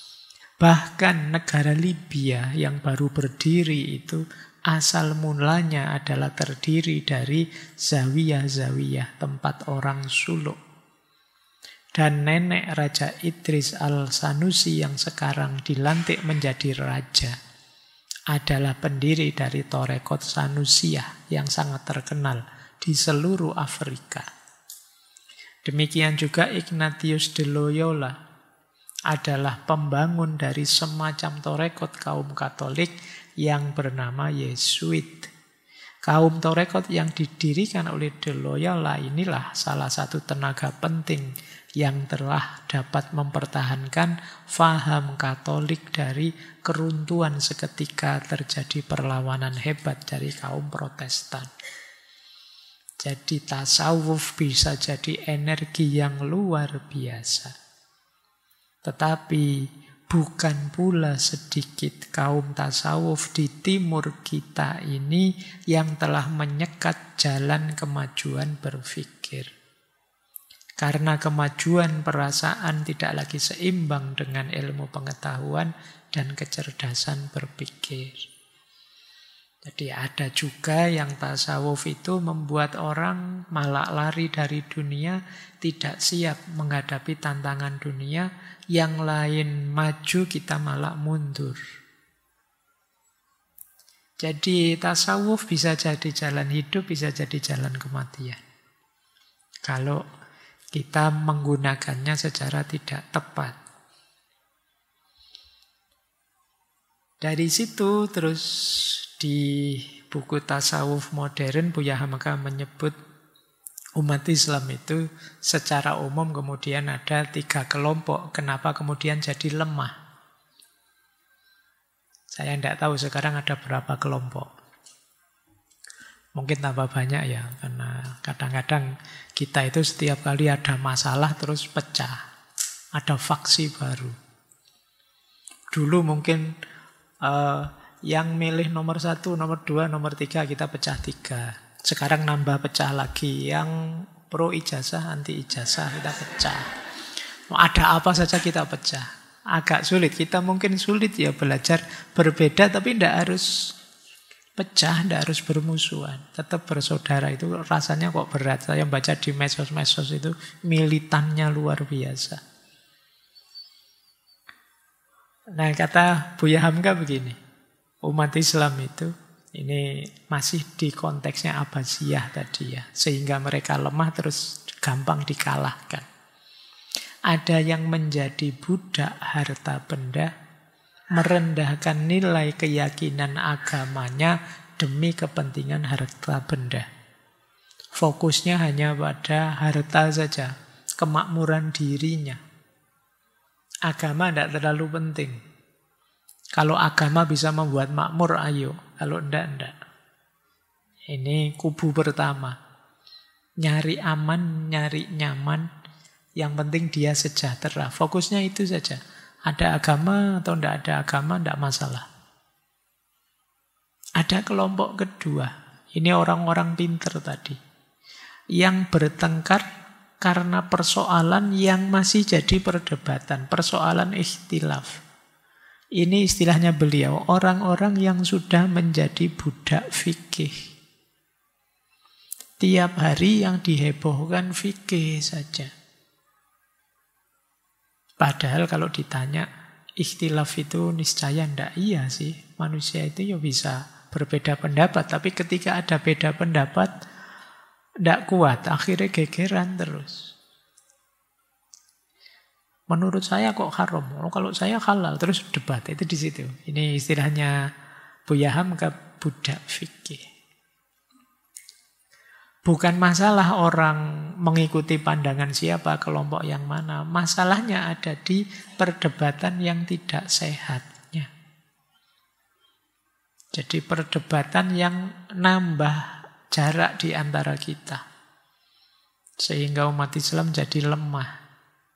Bahkan negara Libya yang baru berdiri itu asal mulanya adalah terdiri dari zawiyah-zawiyah, tempat orang suluk. Dan nenek Raja Idris Al-Sanusi yang sekarang dilantik menjadi raja adalah pendiri dari Torekot Sanusiyah yang sangat terkenal di seluruh Afrika. Demikian juga Ignatius de Loyola adalah pembangun dari semacam torekot kaum Katolik yang bernama Yesuit. Kaum torekot yang didirikan oleh de Loyola inilah salah satu tenaga penting yang telah dapat mempertahankan faham Katolik dari keruntuhan seketika terjadi perlawanan hebat dari kaum Protestan. Jadi tasawuf bisa jadi energi yang luar biasa. Tetapi bukan pula sedikit kaum tasawuf di timur kita ini yang telah menyekat jalan kemajuan berpikir. Karena kemajuan perasaan tidak lagi seimbang dengan ilmu pengetahuan dan kecerdasan berpikir. Jadi ada juga yang tasawuf itu membuat orang malah lari dari dunia, tidak siap menghadapi tantangan dunia, yang lain maju kita malah mundur. Jadi tasawuf bisa jadi jalan hidup, bisa jadi jalan kematian. Kalau kita menggunakannya secara tidak tepat. Dari situ terus di buku tasawuf modern Buya Hamka menyebut umat Islam itu secara umum kemudian ada 3 kelompok. Kenapa kemudian jadi lemah? Saya tidak tahu sekarang ada berapa kelompok. Mungkin tambah banyak ya, karena kadang-kadang kita itu setiap kali ada masalah terus pecah. Ada faksi baru. Dulu mungkin yang milih nomor 1, nomor 2, nomor 3 kita pecah 3. Sekarang nambah pecah lagi. Yang pro ijazah, anti ijazah kita pecah. Mau ada apa saja kita pecah. Agak sulit. Kita mungkin sulit ya belajar berbeda tapi tidak harus pecah, tidak harus bermusuhan. Tetap bersaudara itu rasanya kok berat. Saya baca di medsos-medsos itu militannya luar biasa. Nah kata Buya Hamka begini. Umat Islam itu, ini masih di konteksnya Abbasiyah tadi ya. Sehingga mereka lemah terus gampang dikalahkan. Ada yang menjadi budak harta benda, merendahkan nilai keyakinan agamanya demi kepentingan harta benda. Fokusnya hanya pada harta saja, kemakmuran dirinya. Agama tidak terlalu penting. Kalau agama bisa membuat makmur, ayo. Kalau enggak. Ini kubu pertama. Nyari aman, nyari nyaman. Yang penting dia sejahtera. Fokusnya itu saja. Ada agama atau enggak ada agama, enggak masalah. Ada kelompok kedua. Ini orang-orang pinter tadi. Yang bertengkar karena persoalan yang masih jadi perdebatan. Persoalan ikhtilaf. Ini istilahnya beliau, orang-orang yang sudah menjadi budak fikih. Tiap hari yang dihebohkan fikih saja. Padahal kalau ditanya, ikhtilaf itu niscaya ndak iya sih. Manusia itu ya bisa berbeda pendapat, tapi ketika ada beda pendapat, ndak kuat, akhirnya gegeran terus. Menurut saya kok haram, kalau saya halal, terus debat, itu di situ. Ini istilahnya Buya Hamka, budak fikih. Bukan masalah orang mengikuti pandangan siapa, kelompok yang mana. Masalahnya ada di perdebatan yang tidak sehatnya. Jadi perdebatan yang nambah jarak di antara kita. Sehingga umat Islam jadi lemah.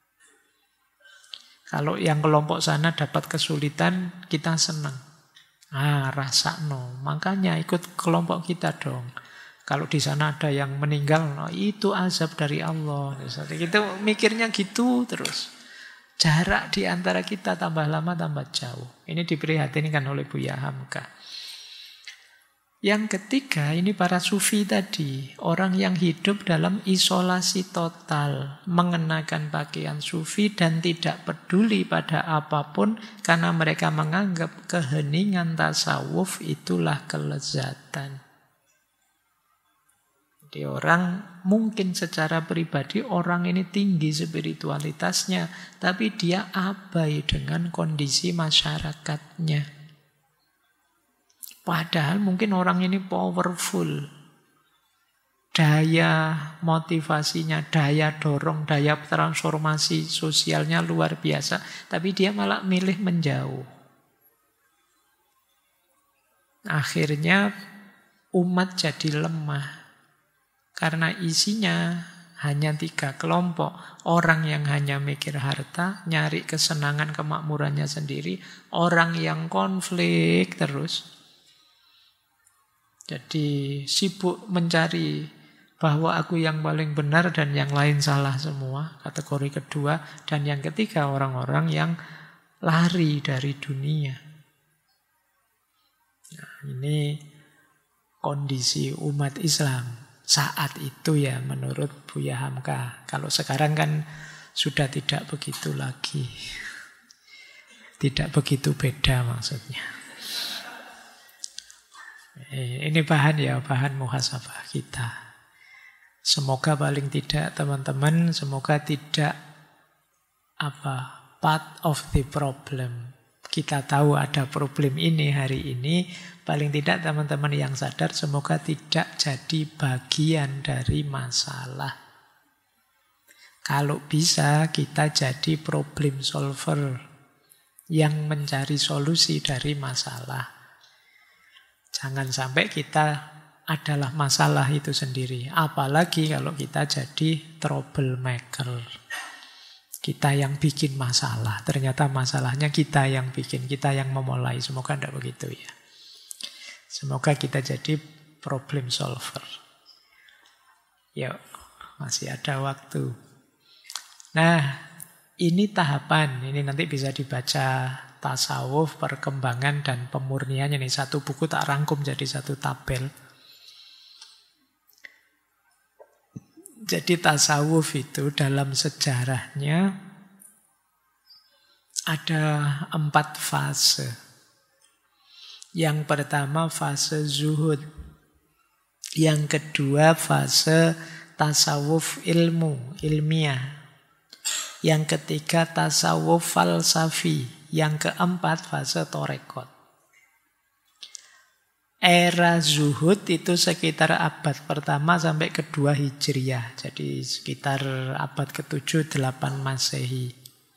Kalau yang kelompok sana dapat kesulitan, kita senang. Rasa no. Makanya ikut kelompok kita dong. Kalau di sana ada yang meninggal, itu azab dari Allah. Kita mikirnya gitu terus. Jarak di antara kita tambah lama tambah jauh. Ini diprihatinkan oleh Buya Hamka. Yang ketiga, ini para sufi tadi. Orang yang hidup dalam isolasi total. Mengenakan pakaian sufi dan tidak peduli pada apapun. Karena mereka menganggap keheningan tasawuf itulah kelezatan. Jadi orang mungkin secara pribadi orang ini tinggi spiritualitasnya, tapi dia abai dengan kondisi masyarakatnya. Padahal mungkin orang ini powerful. Daya motivasinya, daya dorong, daya transformasi sosialnya luar biasa, tapi dia malah milih menjauh. Akhirnya umat jadi lemah. Karena isinya hanya 3 kelompok. Orang yang hanya mikir harta, nyari kesenangan kemakmurannya sendiri. Orang yang konflik terus. Jadi sibuk mencari bahwa aku yang paling benar dan yang lain salah semua. Kategori kedua. Dan yang ketiga orang-orang yang lari dari dunia. Nah, ini kondisi umat Islam. Saat itu ya menurut Buya Hamka. Kalau sekarang kan sudah tidak begitu lagi. Tidak begitu beda maksudnya. Ini bahan ya, bahan muhasabah kita. Semoga paling tidak teman-teman, semoga tidak part of the problem. Kita tahu ada problem ini hari ini, paling tidak teman-teman yang sadar semoga tidak jadi bagian dari masalah. Kalau bisa kita jadi problem solver yang mencari solusi dari masalah. Jangan sampai kita adalah masalah itu sendiri. Apalagi kalau kita jadi troublemaker. Kita yang bikin masalah. Ternyata masalahnya kita yang bikin, kita yang memulai. Semoga tidak begitu ya. Semoga kita jadi problem solver. Yuk, masih ada waktu. Nah, ini tahapan. Ini nanti bisa dibaca tasawuf, perkembangan, dan pemurnian. Ini satu buku tak rangkum jadi satu tabel. Jadi tasawuf itu dalam sejarahnya ada 4 fase. Yang pertama fase zuhud. Yang kedua fase tasawuf ilmiah. Yang ketiga tasawuf falsafi. Yang keempat fase torekot. Era zuhud itu sekitar abad pertama sampai kedua Hijriah. Jadi sekitar abad ke-7, 8 Masehi.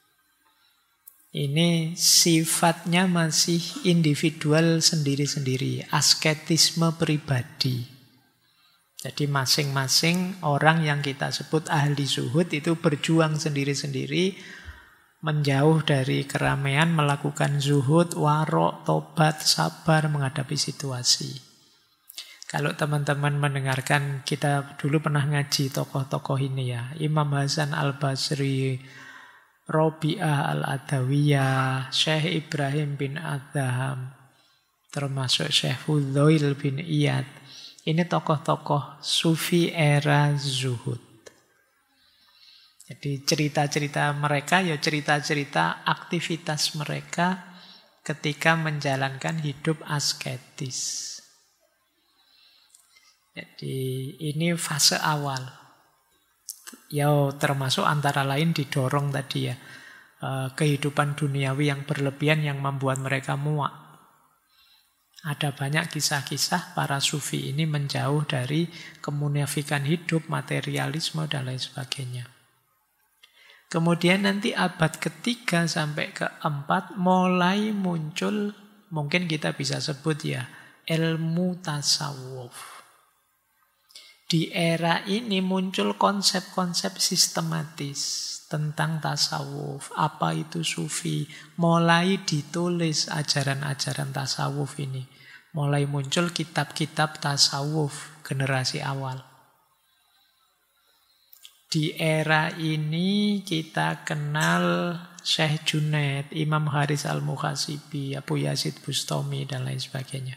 Ini sifatnya masih individual sendiri-sendiri. Asketisme pribadi. Jadi masing-masing orang yang kita sebut ahli zuhud itu berjuang sendiri-sendiri. Menjauh dari keramaian, melakukan zuhud, warok, tobat, sabar menghadapi situasi. Kalau teman-teman mendengarkan, kita dulu pernah ngaji tokoh-tokoh ini ya. Imam Hasan al-Basri, Robi'ah al-Adawiyah, Syekh Ibrahim bin Adham, termasuk Syekh Fudhail bin Iyad. Ini tokoh-tokoh sufi era zuhud. Jadi cerita-cerita mereka ya cerita-cerita aktivitas mereka ketika menjalankan hidup asketis. Jadi ini fase awal. Ya termasuk antara lain didorong tadi ya. Kehidupan duniawi yang berlebihan yang membuat mereka muak. Ada banyak kisah-kisah para sufi ini menjauh dari kemunafikan hidup, materialisme, dan lain sebagainya. Kemudian nanti abad ketiga sampai keempat mulai muncul, mungkin kita bisa sebut ya, ilmu tasawuf. Di era ini muncul konsep-konsep sistematis tentang tasawuf. Apa itu sufi? Mulai ditulis ajaran-ajaran tasawuf ini. Mulai muncul kitab-kitab tasawuf generasi awal. Di era ini kita kenal Syekh Junaid, Imam Haris Al-Muhasibi, Abu Yazid Bustami, dan lain sebagainya.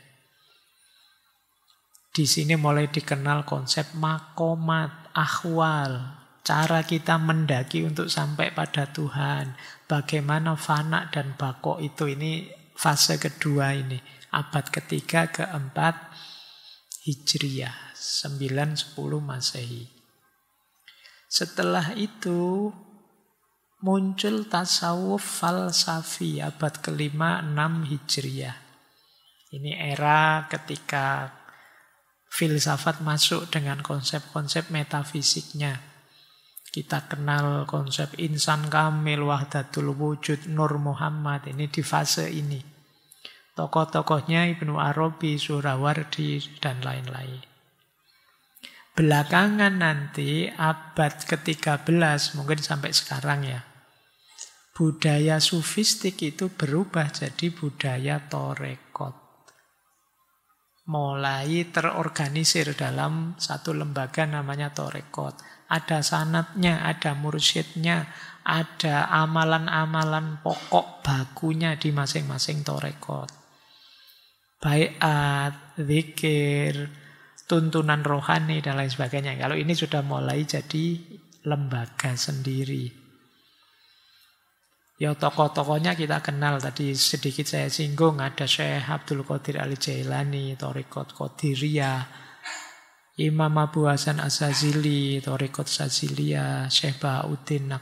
Di sini mulai dikenal konsep makomat, ahwal, cara kita mendaki untuk sampai pada Tuhan. Bagaimana fana dan bako itu, ini fase kedua ini. Abad ketiga, keempat Hijriyah, 9-10 Masehi. Setelah itu muncul tasawuf falsafi, abad kelima, 6 Hijriyah. Ini era ketika filsafat masuk dengan konsep-konsep metafisiknya. Kita kenal konsep insan kamil, wahdatul wujud, Nur Muhammad. Ini di fase ini. Tokoh-tokohnya Ibnu Arabi, Surawardi, dan lain-lain. Belakangan nanti, abad ke-13, mungkin sampai sekarang ya, budaya sufistik itu berubah jadi budaya torekot. Mulai terorganisir dalam satu lembaga namanya torekot. Ada sanatnya, ada mursyidnya, ada amalan-amalan pokok bakunya di masing-masing torekot. Baiat, zikir, tuntunan rohani, dan lain sebagainya. Kalau ini sudah mulai jadi lembaga sendiri. Ya tokoh-tokohnya kita kenal, tadi sedikit saya singgung, ada Syekh Abdul Qadir Al-Jailani, Thariqat Qadiriyah, Imam Abu Hasan As-Sazili, Thariqat Saziliyah, Syekh Bahauddin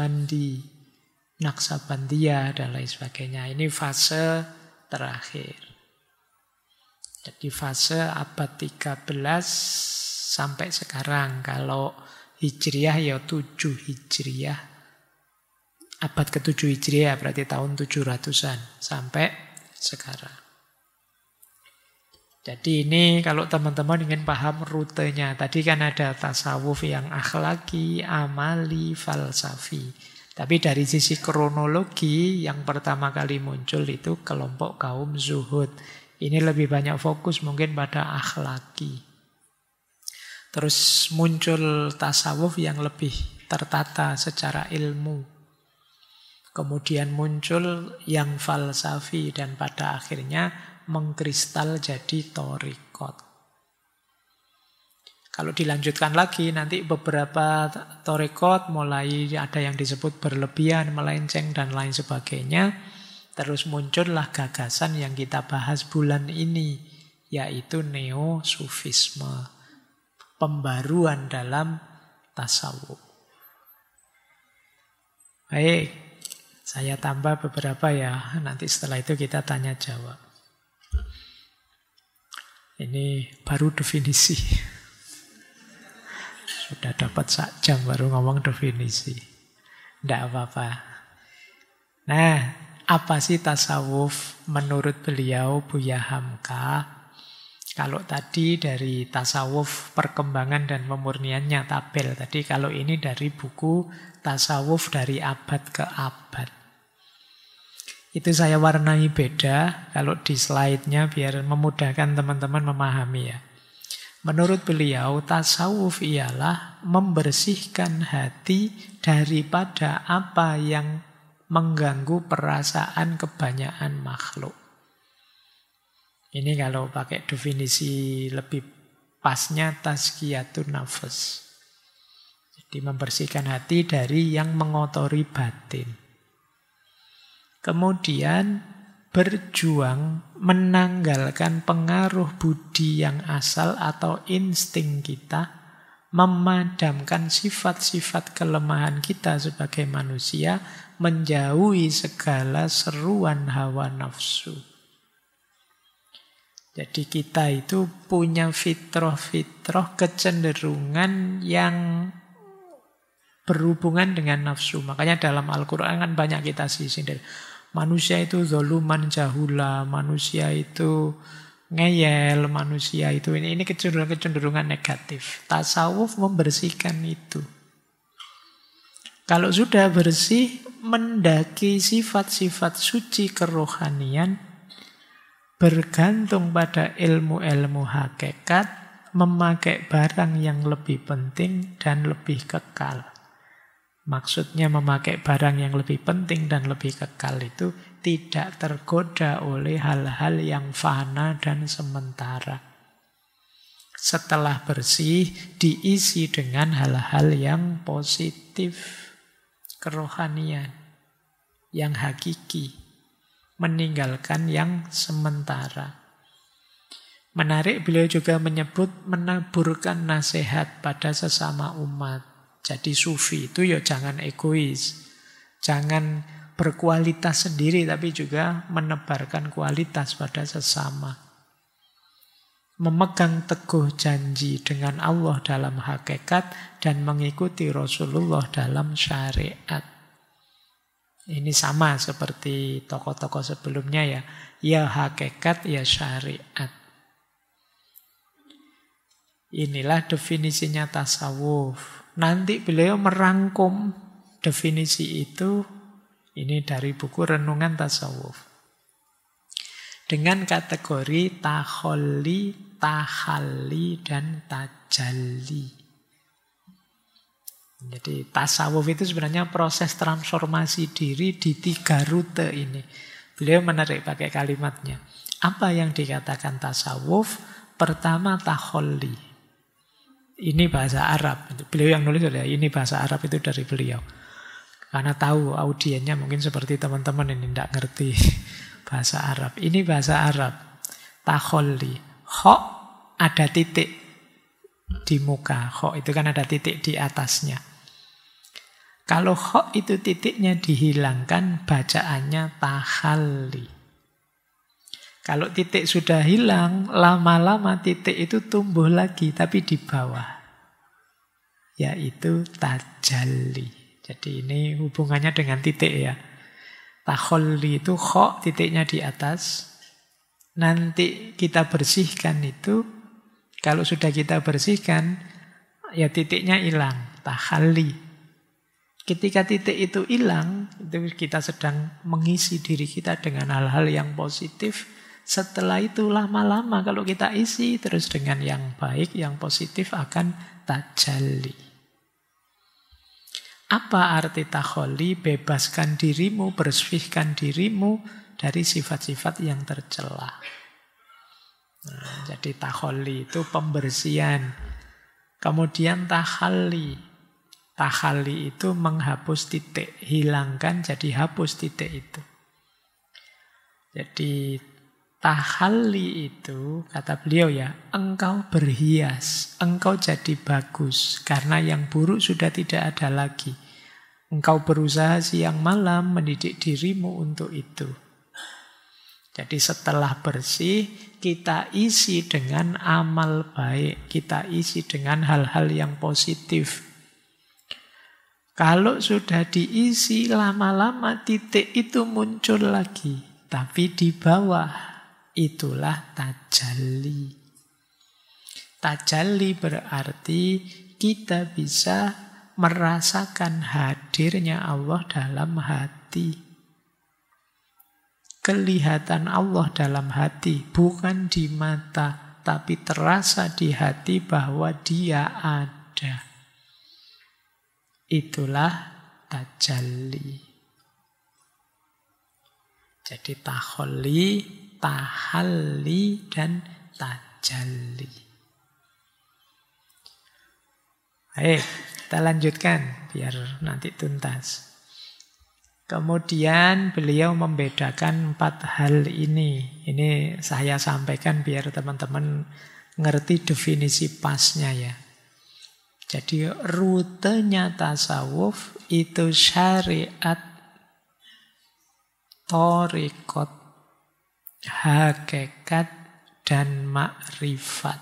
Naqsabandiyah, dan lain sebagainya. Ini fase terakhir. Jadi fase abad 13 sampai sekarang. Kalau Hijriyah ya 7 Hijriyah. Abad ke-7 Hijriah berarti tahun 700-an sampai sekarang. Jadi ini kalau teman-teman ingin paham rutenya. Tadi kan ada tasawuf yang akhlaki, amali, falsafi. Tapi dari sisi kronologi yang pertama kali muncul itu kelompok kaum zuhud. Ini lebih banyak fokus mungkin pada akhlaki. Terus muncul tasawuf yang lebih tertata secara ilmu. Kemudian muncul yang falsafi dan pada akhirnya mengkristal jadi thariqat. Kalau dilanjutkan lagi nanti beberapa thariqat mulai ada yang disebut berlebihan, melenceng dan lain sebagainya. Terus muncullah gagasan yang kita bahas bulan ini, yaitu neo-sufisme. Pembaruan dalam tasawuf. Baik. Saya tambah beberapa ya, nanti setelah itu kita tanya jawab. Ini baru definisi. Sudah dapat sak jam baru ngomong definisi. Tidak apa-apa. Nah, apa sih tasawuf menurut beliau Buya Hamka? Kalau tadi dari tasawuf perkembangan dan pemurniannya tabel. Tadi kalau ini dari buku tasawuf dari abad ke abad. Itu saya warnai beda kalau di slide-nya biar memudahkan teman-teman memahami ya. Menurut beliau, tasawuf ialah membersihkan hati daripada apa yang mengganggu perasaan kebanyakan makhluk. Ini kalau pakai definisi lebih pasnya tazkiyatun nafas. Jadi membersihkan hati dari yang mengotori batin. Kemudian berjuang menanggalkan pengaruh budi yang asal atau insting kita, memadamkan sifat-sifat kelemahan kita sebagai manusia, menjauhi segala seruan hawa nafsu. Jadi kita itu punya fitrah-fitrah kecenderungan yang berhubungan dengan nafsu. Makanya dalam Al-Quran kan banyak kita sindir. Manusia itu zoluman jahula, manusia itu ngeyel, manusia itu ini kecenderungan negatif. Tasawuf membersihkan itu. Kalau sudah bersih, mendaki sifat-sifat suci kerohanian, bergantung pada ilmu-ilmu hakikat, memakai barang yang lebih penting dan lebih kekal. Maksudnya memakai barang yang lebih penting dan lebih kekal itu tidak tergoda oleh hal-hal yang fana dan sementara. Setelah bersih, diisi dengan hal-hal yang positif, kerohanian, yang hakiki, meninggalkan yang sementara. Menarik, beliau juga menyebut menaburkan nasihat pada sesama umat. Jadi sufi itu ya jangan egois, jangan berkualitas sendiri, tapi juga menebarkan kualitas pada sesama. Memegang teguh janji dengan Allah dalam hakikat dan mengikuti Rasulullah dalam syariat. Ini sama seperti tokoh-tokoh sebelumnya ya. Ya hakikat, ya syariat. Inilah definisinya tasawuf. Nanti beliau merangkum definisi itu, ini dari buku Renungan Tasawuf, dengan kategori takholli, tahalli, dan tajalli. Jadi tasawuf itu sebenarnya proses transformasi diri di 3 rute ini. Beliau menarik pakai kalimatnya. Apa yang dikatakan tasawuf? Pertama takholli. Ini bahasa Arab. Beliau yang nulis ya, ini bahasa Arab itu dari beliau. Karena tahu audiennya mungkin seperti teman-teman ini tidak ngerti bahasa Arab. Ini bahasa Arab. Takholli. Kho ada titik di muka. Kho itu kan ada titik di atasnya. Kalau kho itu titiknya dihilangkan, bacaannya tahalli. Kalau titik sudah hilang, lama-lama titik itu tumbuh lagi, tapi di bawah. Yaitu tajalli. Jadi ini hubungannya dengan titik ya. Takholli itu kho, titiknya di atas. Nanti kita bersihkan itu. Kalau sudah kita bersihkan, ya titiknya hilang. Tahalli. Ketika titik itu hilang, itu kita sedang mengisi diri kita dengan hal-hal yang positif. Setelah itu lama-lama kalau kita isi terus dengan yang baik, yang positif akan tajalli. Apa arti takholli? Bebaskan dirimu, bersihkan dirimu dari sifat-sifat yang tercela. Nah, jadi takholli itu pembersihan. Kemudian tahalli. Tahalli itu menghapus titik. Hilangkan jadi hapus titik itu. Jadi tahalli itu, kata beliau ya, engkau berhias, engkau jadi bagus, karena yang buruk sudah tidak ada lagi. Engkau berusaha siang malam mendidik dirimu untuk itu. Jadi setelah bersih, kita isi dengan amal baik, kita isi dengan hal-hal yang positif. Kalau sudah diisi, lama-lama titik itu muncul lagi, tapi di bawah. Itulah tajalli. Tajalli berarti kita bisa merasakan hadirnya Allah dalam hati. Kelihatan Allah dalam hati, bukan di mata, tapi terasa di hati bahwa Dia ada. Itulah tajalli. Jadi takholli, tahalli, dan tajalli. Baik, kita lanjutkan biar nanti tuntas. Kemudian beliau membedakan 4 hal ini. Ini saya sampaikan biar teman-teman ngerti definisi pasnya ya. Jadi rutenya tasawuf itu syariat, thariqat, hakikat, dan makrifat.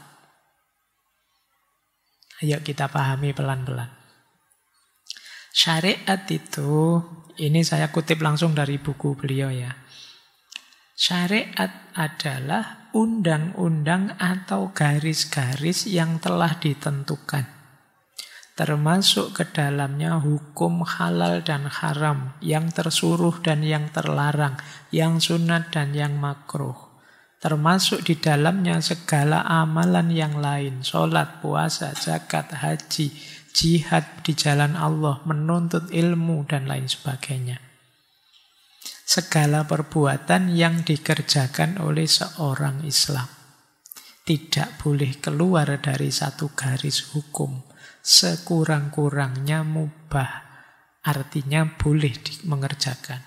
Ayo kita pahami pelan-pelan. Syariat itu, ini saya kutip langsung dari buku beliau ya. Syariat adalah undang-undang atau garis-garis yang telah ditentukan. Termasuk ke dalamnya hukum halal dan haram, yang tersuruh dan yang terlarang, yang sunat dan yang makruh. Termasuk di dalamnya segala amalan yang lain, sholat, puasa, zakat, haji, jihad di jalan Allah, menuntut ilmu dan lain sebagainya. Segala perbuatan yang dikerjakan oleh seorang Islam tidak boleh keluar dari satu garis hukum. Sekurang-kurangnya mubah, artinya boleh mengerjakan.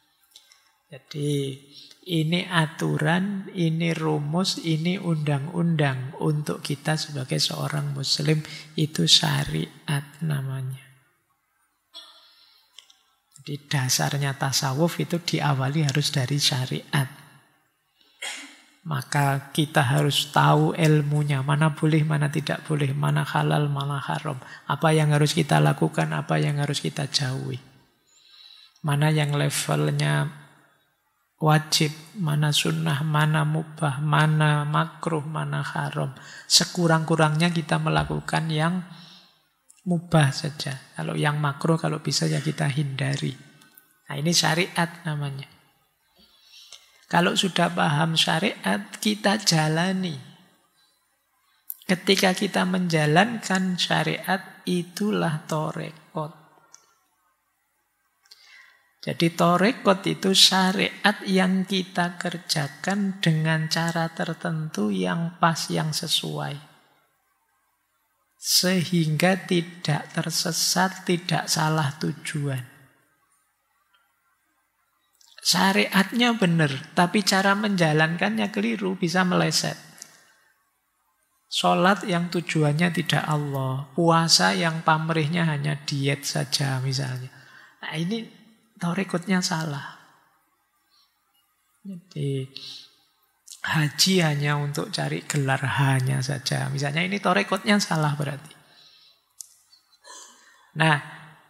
Jadi ini aturan, ini rumus, ini undang-undang untuk kita sebagai seorang muslim, itu syariat namanya. Jadi dasarnya tasawuf itu diawali harus dari syariat. Maka kita harus tahu ilmunya, mana boleh, mana tidak boleh, mana halal, mana haram. Apa yang harus kita lakukan, apa yang harus kita jauhi. Mana yang levelnya wajib, mana sunnah, mana mubah, mana makruh, mana haram. Sekurang-kurangnya kita melakukan yang mubah saja. Kalau yang makruh, kalau bisa ya kita hindari. Nah ini syariat namanya. Kalau sudah paham syariat, kita jalani. Ketika kita menjalankan syariat, itulah torekot. Jadi torekot itu syariat yang kita kerjakan dengan cara tertentu yang pas, yang sesuai. Sehingga tidak tersesat, tidak salah tujuan. Syariatnya benar, tapi cara menjalankannya keliru, bisa meleset. Sholat yang tujuannya tidak Allah, puasa yang pamrihnya hanya diet saja misalnya. Nah ini torekotnya salah. Jadi haji hanya untuk cari gelar hanya saja. Misalnya ini torekotnya salah berarti. Nah,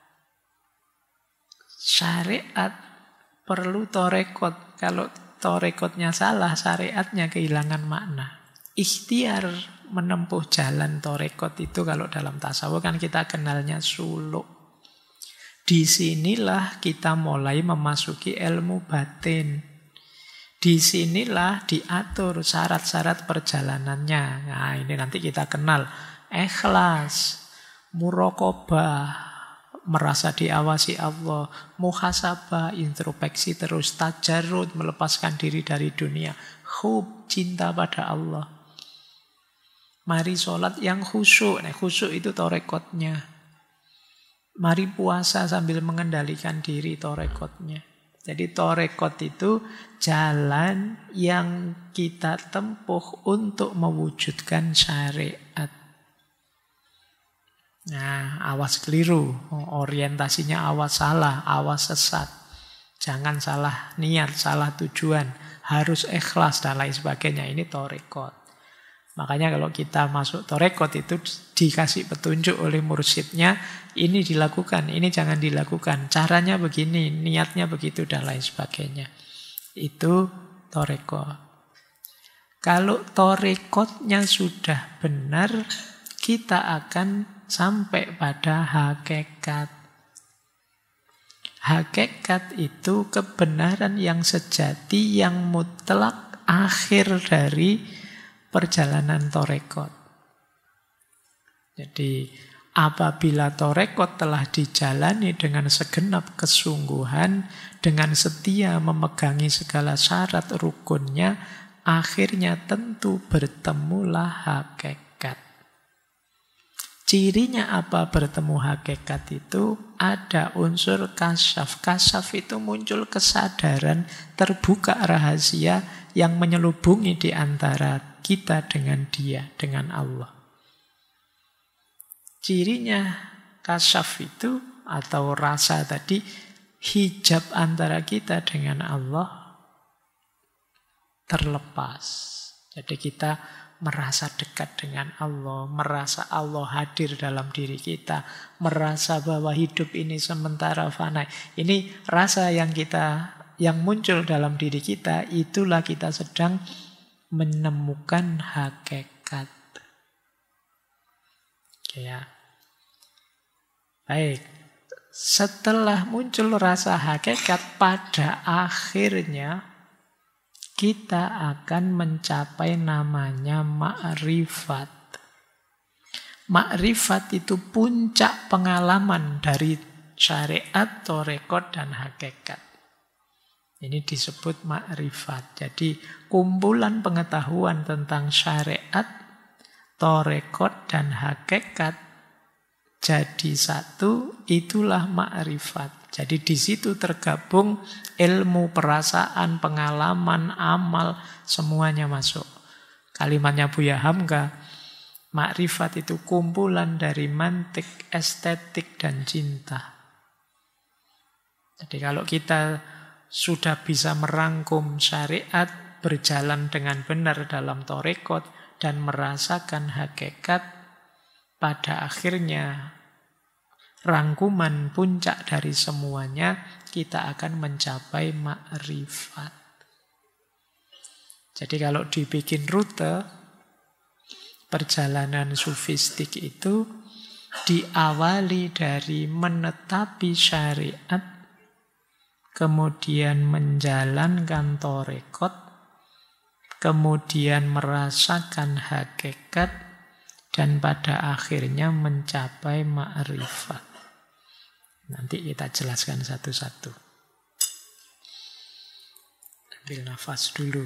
syariat perlu torekot. Kalau torekotnya salah, syariatnya kehilangan makna. Ikhtiar menempuh jalan torekot itu kalau dalam tasawuf kan kita kenalnya suluk. Disinilah kita mulai memasuki ilmu batin. Disinilah diatur syarat-syarat perjalanannya. Nah ini nanti kita kenal. Ikhlas, muraqabah, merasa diawasi Allah, muhasabah, introspeksi terus, tajarrud, melepaskan diri dari dunia, hub, cinta pada Allah. Mari sholat yang khusyuk, nah khusyuk itu torekotnya. Mari puasa sambil mengendalikan diri, torekotnya. Jadi torekot itu jalan yang kita tempuh untuk mewujudkan syariat. Nah, awas keliru, orientasinya awas salah, awas sesat. Jangan salah niat, salah tujuan, harus ikhlas dan lain sebagainya. Ini torekot. Makanya kalau kita masuk torekot itu dikasih petunjuk oleh mursyidnya, ini dilakukan, ini jangan dilakukan. Caranya begini, niatnya begitu dan lain sebagainya. Itu torekot. Kalau torekotnya sudah benar, kita akan sampai pada hakikat. Hakikat itu kebenaran yang sejati, yang mutlak, akhir dari perjalanan torekot. Jadi apabila torekot telah dijalani dengan segenap kesungguhan, dengan setia memegangi segala syarat rukunnya, akhirnya tentu bertemulah hakikat. Cirinya apa bertemu hakikat itu? Ada unsur kasyaf. Kasyaf itu muncul kesadaran, terbuka rahasia yang menyelubungi di antara kita dengan Dia, dengan Allah. Cirinya kasyaf itu atau rasa tadi, hijab antara kita dengan Allah terlepas. Jadi kita merasa dekat dengan Allah, merasa Allah hadir dalam diri kita, merasa bahwa hidup ini sementara fana. Ini rasa yang muncul dalam diri kita, itulah kita sedang menemukan hakikat. Ya. Baik. Setelah muncul rasa hakikat, pada akhirnya kita akan mencapai namanya ma'rifat. Ma'rifat itu puncak pengalaman dari syariat, tarekat, dan hakikat. Ini disebut ma'rifat. Jadi kumpulan pengetahuan tentang syariat, tarekat, dan hakikat jadi satu, itulah ma'rifat. Jadi di situ tergabung ilmu, perasaan, pengalaman, amal, semuanya masuk. Kalimatnya Buya Hamka, ma'rifat itu kumpulan dari mantik, estetik, dan cinta. Jadi kalau kita sudah bisa merangkum syariat, berjalan dengan benar dalam tarekat, dan merasakan hakikat, pada akhirnya rangkuman puncak dari semuanya, kita akan mencapai ma'rifat. Jadi kalau dibikin rute, perjalanan sufistik itu diawali dari menetapi syariat, kemudian menjalankan tarekat, kemudian merasakan hakikat, dan pada akhirnya mencapai ma'rifat. Nanti kita jelaskan satu-satu. Ambil nafas dulu.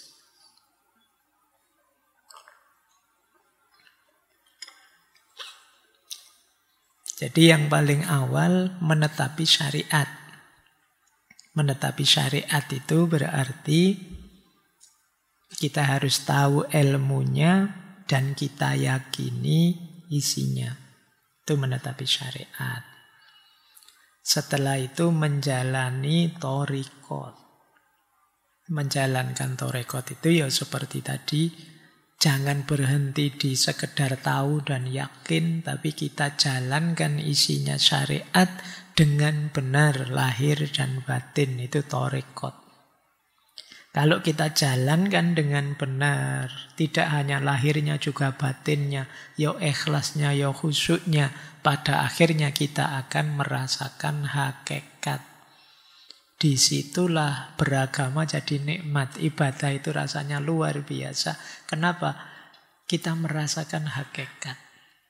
Jadi yang paling awal menetapi syariat. Menetapi syariat itu berarti kita harus tahu ilmunya, dan kita yakini isinya. Itu menetapi syariat. Setelah itu menjalani tarekat. Menjalankan tarekat itu ya seperti tadi, jangan berhenti di sekedar tahu dan yakin, tapi kita jalankan isinya syariat dengan benar, lahir dan batin, itu tarekat. Kalau kita jalankan dengan benar, tidak hanya lahirnya juga batinnya, ya ikhlasnya, ya khusyuknya, pada akhirnya kita akan merasakan hakikat. Disitulah beragama jadi nikmat. Ibadah itu rasanya luar biasa. Kenapa? Kita merasakan hakikat.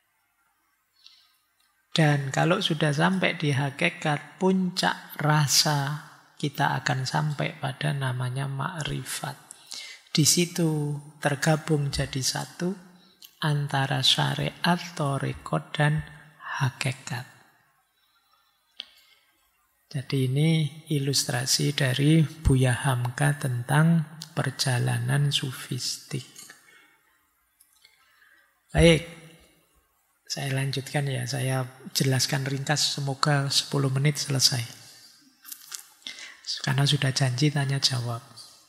Dan kalau sudah sampai di hakikat, puncak rasa, kita akan sampai pada namanya ma'rifat. Di situ tergabung jadi satu antara syariat, tarekat, dan hakikat. Jadi ini ilustrasi dari Buya Hamka tentang perjalanan sufistik. Baik, saya lanjutkan ya. Saya jelaskan ringkas, semoga 10 menit selesai. Karena sudah janji tanya jawab.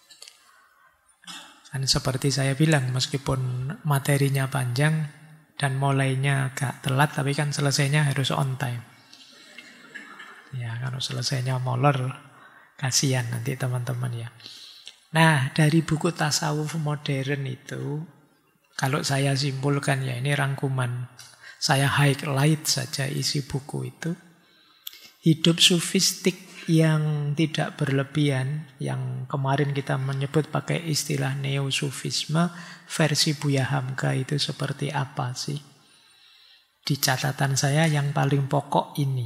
Kan seperti saya bilang, meskipun materinya panjang dan mulainya agak telat, tapi kan selesainya harus on time. Ya, kalau selesainya molor, kasihan nanti teman-teman ya. Nah, dari buku tasawuf modern itu, kalau saya simpulkan ya, ini rangkuman, saya highlight saja isi buku itu. Hidup sufistik yang tidak berlebihan, yang kemarin kita menyebut pakai istilah neo-sufisme, versi Buya Hamka itu seperti apa sih? Di catatan saya yang paling pokok ini.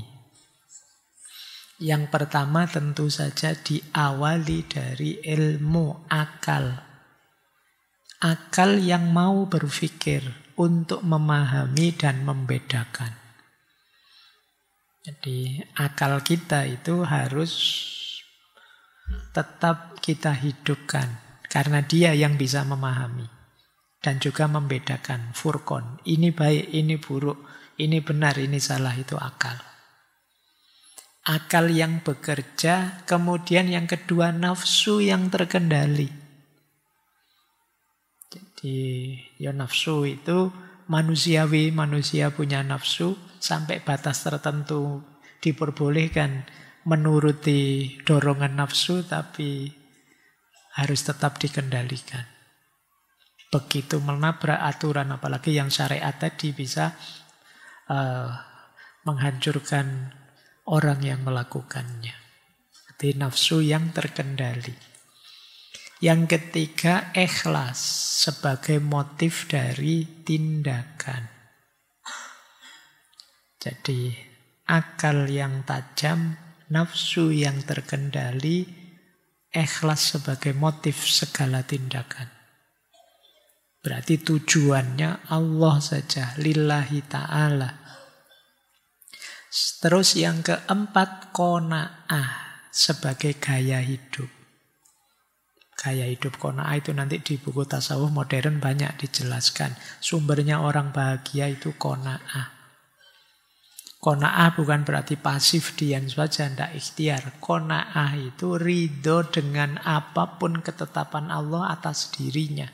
Yang pertama tentu saja diawali dari ilmu akal. Akal yang mau berpikir untuk memahami dan membedakan. Jadi akal kita itu harus tetap kita hidupkan. Karena dia yang bisa memahami. Dan juga membedakan. Furqan. Ini baik, ini buruk. Ini benar, ini salah. Itu akal. Akal yang bekerja. Kemudian yang kedua nafsu yang terkendali. Ya nafsu itu manusiawi, manusia punya nafsu sampai batas tertentu diperbolehkan menuruti dorongan nafsu, tapi harus tetap dikendalikan. Begitu menabrak aturan, apalagi yang syariat tadi, bisa menghancurkan orang yang melakukannya. Jadi nafsu yang terkendali. Yang ketiga, ikhlas sebagai motif dari tindakan. Jadi akal yang tajam, nafsu yang terkendali, ikhlas sebagai motif segala tindakan. Berarti tujuannya Allah saja, lillahi ta'ala. Terus yang keempat, qanaah sebagai gaya hidup. Gaya hidup qanaah itu nanti di buku tasawuf modern banyak dijelaskan. Sumbernya orang bahagia itu qanaah. Qanaah bukan berarti pasif diam saja, tidak ikhtiar. Qanaah itu ridho dengan apapun ketetapan Allah atas dirinya.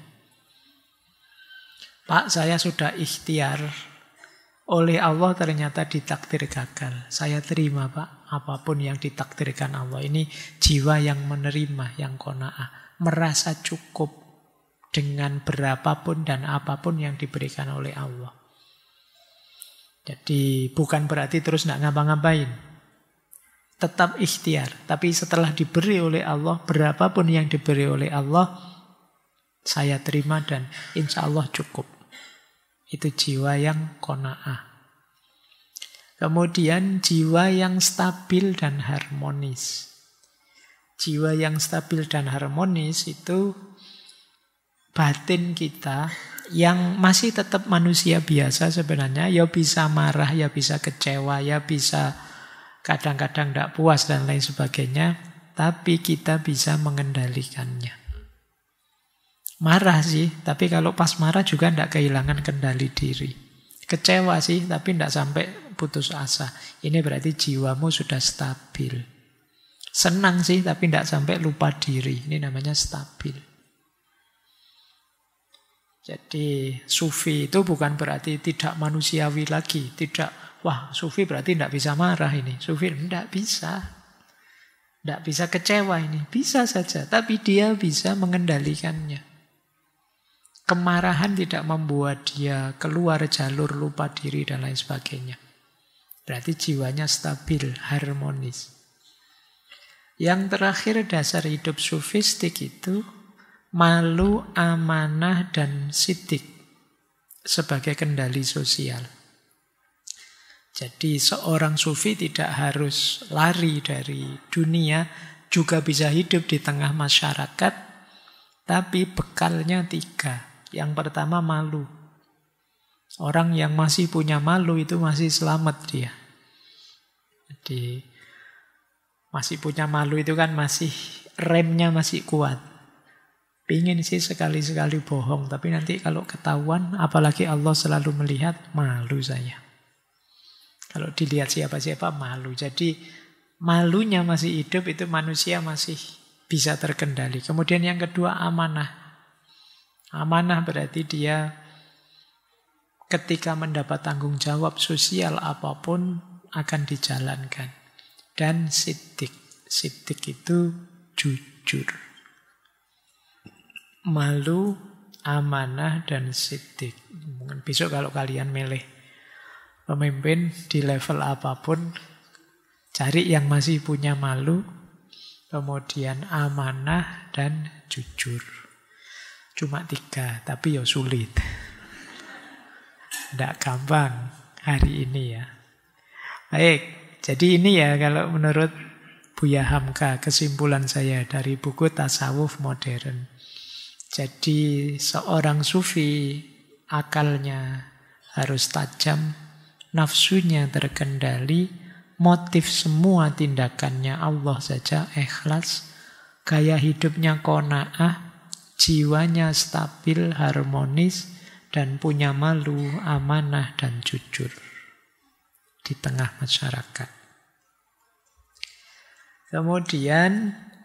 Pak, saya sudah ikhtiar, oleh Allah ternyata ditakdir gagal. Saya terima, Pak, apapun yang ditakdirkan Allah. Ini jiwa yang menerima, yang qanaah. Merasa cukup dengan berapapun dan apapun yang diberikan oleh Allah. Jadi bukan berarti terus tidak ngapa-ngapain. Tetap ikhtiar. Tapi setelah diberi oleh Allah, berapapun yang diberi oleh Allah, saya terima dan insya Allah cukup. Itu jiwa yang qanaah. Kemudian jiwa yang stabil dan harmonis. Jiwa yang stabil dan harmonis itu batin kita yang masih tetap manusia biasa sebenarnya. Ya bisa marah, ya bisa kecewa, ya bisa kadang-kadang tidak puas dan lain sebagainya. Tapi kita bisa mengendalikannya. Marah sih, tapi kalau pas marah juga tidak kehilangan kendali diri. Kecewa sih, tapi tidak sampai putus asa. Ini berarti jiwamu sudah stabil. Senang sih, tapi tidak sampai lupa diri. Ini namanya stabil. Jadi sufi itu bukan berarti tidak manusiawi lagi. Tidak, wah sufi berarti tidak bisa marah ini. Sufi tidak bisa. Tidak bisa kecewa ini. Bisa saja, tapi dia bisa mengendalikannya. Kemarahan tidak membuat dia keluar jalur lupa diri dan lain sebagainya. Berarti jiwanya stabil, harmonis. Yang terakhir dasar hidup sufistik itu malu, amanah, dan sidik sebagai kendali sosial. Jadi seorang sufi tidak harus lari dari dunia, juga bisa hidup di tengah masyarakat, tapi bekalnya 3. Yang pertama malu. Orang yang masih punya malu itu masih selamat dia. Jadi masih punya malu itu kan masih remnya masih kuat. Pingin sih sekali-sekali bohong, tapi nanti kalau ketahuan, apalagi Allah selalu melihat, malu saya. Kalau dilihat siapa-siapa malu. Jadi malunya masih hidup, itu manusia masih bisa terkendali. Kemudian yang kedua amanah. Amanah berarti dia ketika mendapat tanggung jawab sosial apapun akan dijalankan. Dan sidik. Sidik itu jujur. Malu, amanah, dan sidik. Mungkin besok kalau kalian milih pemimpin di level apapun, cari yang masih punya malu, kemudian amanah, dan jujur. Cuma 3, tapi ya sulit. Tidak gampang hari ini ya. Baik, jadi ini ya kalau menurut Buya Hamka, kesimpulan saya dari buku Tasawuf Modern. Jadi seorang sufi akalnya harus tajam, nafsunya terkendali, motif semua tindakannya Allah saja, ikhlas, gaya hidupnya qanaah, jiwanya stabil, harmonis, dan punya malu, amanah, dan jujur di tengah masyarakat. Kemudian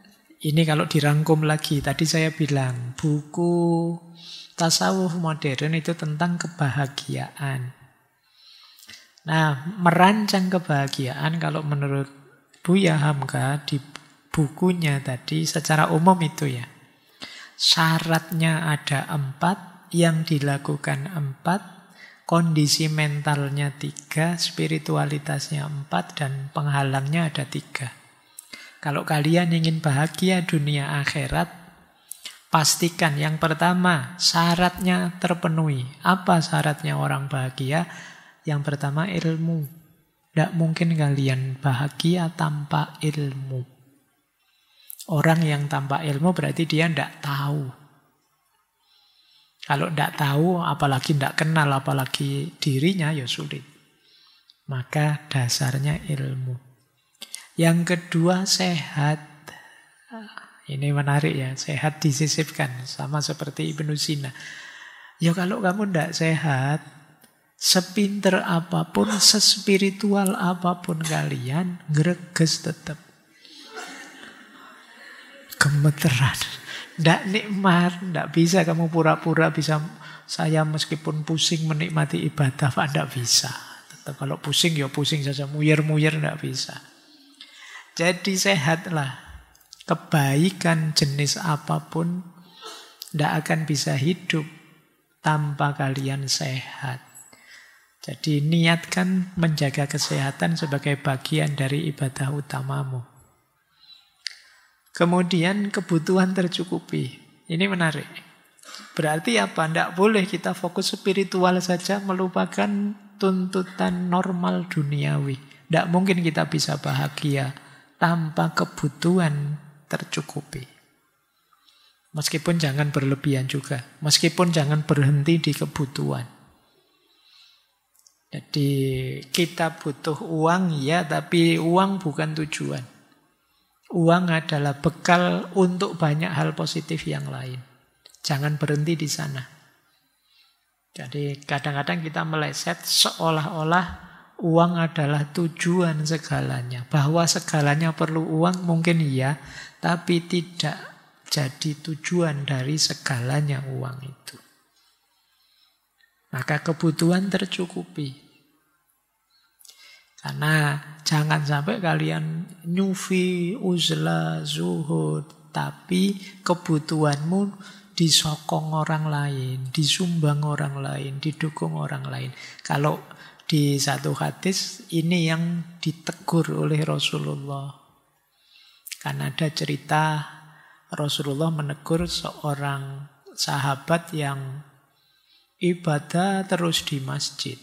Ini kalau dirangkum lagi, tadi saya bilang buku tasawuf modern itu tentang kebahagiaan. Nah, merancang kebahagiaan kalau menurut Buya Hamka di bukunya tadi secara umum itu ya. Syaratnya ada 4, yang dilakukan 4, kondisi mentalnya 3, spiritualitasnya 4, dan penghalangnya ada 3. Kalau kalian ingin bahagia dunia akhirat, pastikan yang pertama syaratnya terpenuhi. Apa syaratnya orang bahagia? Yang pertama ilmu. Tidak mungkin kalian bahagia tanpa ilmu. Orang yang tanpa ilmu berarti dia tidak tahu. Kalau tidak tahu, apalagi tidak kenal, apalagi dirinya, ya sulit. Maka dasarnya ilmu. Yang kedua sehat. Ini menarik ya, sehat disisipkan. Sama seperti Ibnu Sina. Ya kalau kamu tidak sehat, sepinter apapun, sespiritual apapun kalian, greges tetap. Gemeteran. Tidak nikmat, tidak bisa kamu pura-pura bisa. Saya meskipun pusing menikmati ibadah, Pak, tidak bisa. Tetap kalau pusing, ya pusing saja. Muyer-muyer tidak bisa. Jadi sehatlah. Kebaikan jenis apapun tidak akan bisa hidup tanpa kalian sehat. Jadi niatkan menjaga kesehatan sebagai bagian dari ibadah utamamu. Kemudian kebutuhan tercukupi. Ini menarik. Berarti apa? Tidak boleh kita fokus spiritual saja melupakan tuntutan normal duniawi. Tidak mungkin kita bisa bahagia tanpa kebutuhan tercukupi. Meskipun jangan berlebihan juga. Meskipun jangan berhenti di kebutuhan. Jadi kita butuh uang ya, tapi uang bukan tujuan. Uang adalah bekal untuk banyak hal positif yang lain. Jangan berhenti di sana. Jadi kadang-kadang kita meleset seolah-olah uang adalah tujuan segalanya. Bahwa segalanya perlu uang mungkin iya, tapi tidak jadi tujuan dari segalanya uang itu. Maka kebutuhan tercukupi. Karena jangan sampai kalian nyufi, uzlah, zuhud, tapi kebutuhanmu disokong orang lain, disumbang orang lain, didukung orang lain. Kalau di satu hadis ini yang ditegur oleh Rasulullah. Karena ada cerita Rasulullah menegur seorang sahabat yang ibadah terus di masjid.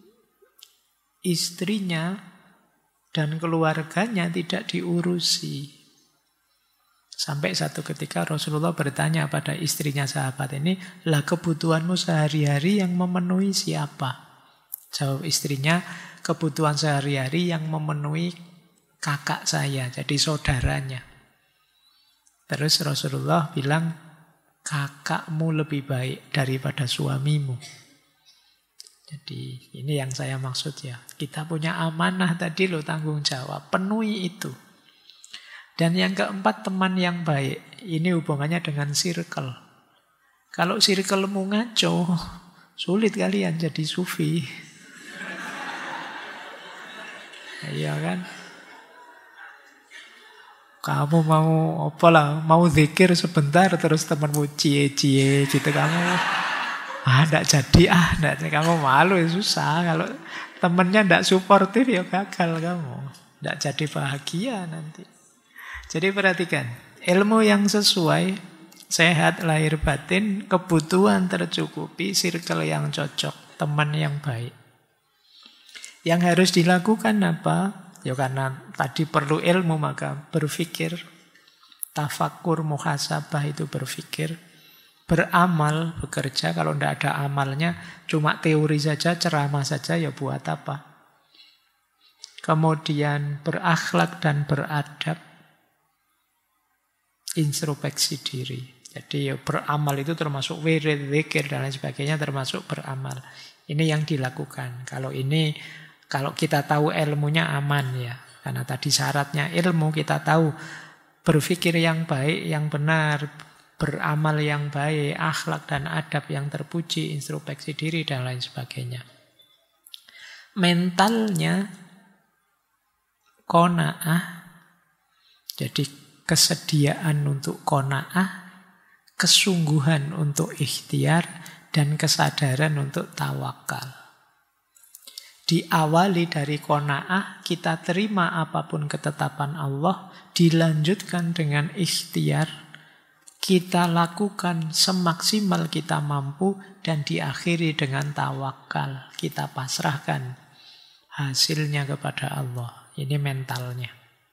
Istrinya dan keluarganya tidak diurusi. Sampai satu ketika Rasulullah bertanya pada istrinya sahabat ini, lah kebutuhanmu sehari-hari yang memenuhi siapa? Jawab istrinya, kebutuhan sehari-hari yang memenuhi kakak saya, jadi saudaranya. Terus Rasulullah bilang, kakakmu lebih baik daripada suamimu. Jadi ini yang saya maksud ya. Kita punya amanah tadi loh, tanggung jawab. Penuhi itu. Dan yang keempat, teman yang baik. Ini hubungannya dengan circle. Kalau circlemu ngaco, sulit kalian jadi sufi. Iya kan? Kamu mau apa lah? Mau zikir sebentar terus temanmu cie-cie gitu kamu. Enggak jadi, enggak, kamu malu ya susah. Kalau temennya enggak suportif ya gagal kamu. Enggak jadi bahagia nanti. Jadi perhatikan, ilmu yang sesuai, sehat lahir batin, kebutuhan tercukupi, circle yang cocok, teman yang baik. Yang harus dilakukan apa? Ya karena tadi perlu ilmu maka berpikir, tafakur, muhasabah itu berpikir. Beramal, bekerja, kalau tidak ada amalnya, cuma teori saja, ceramah saja, ya buat apa? Kemudian berakhlak dan beradab, introspeksi diri. Jadi ya beramal itu termasuk wirid, zikir, dan lain sebagainya, termasuk beramal. Ini yang dilakukan. Kalau kita tahu ilmunya aman ya. Karena tadi syaratnya ilmu, kita tahu berpikir yang baik, yang benar, beramal yang baik, akhlak dan adab yang terpuji, introspeksi diri, dan lain sebagainya. Mentalnya qanaah, jadi kesediaan untuk qanaah, kesungguhan untuk ikhtiar, dan kesadaran untuk tawakal. Diawali dari qanaah, kita terima apapun ketetapan Allah, dilanjutkan dengan ikhtiar, kita lakukan semaksimal kita mampu, dan diakhiri dengan tawakal. Kita pasrahkan hasilnya kepada Allah. Ini mentalnya.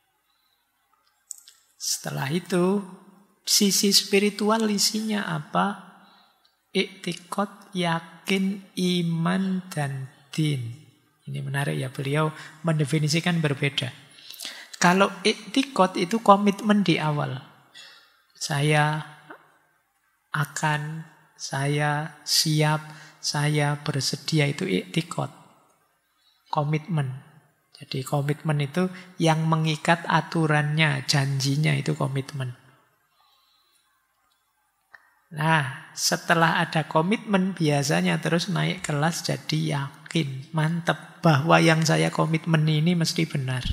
Setelah itu, sisi spiritual isinya apa? Iktikad, yakin, iman, dan din. Ini menarik ya, beliau mendefinisikan berbeda. Kalau iktikad itu komitmen di awal. Saya akan, saya siap, saya bersedia, itu iktikad. Komitmen. Jadi komitmen itu yang mengikat aturannya, janjinya, itu komitmen. Nah, setelah ada komitmen biasanya terus naik kelas jadi yakin, mantap bahwa yang saya komitmen ini mesti benar.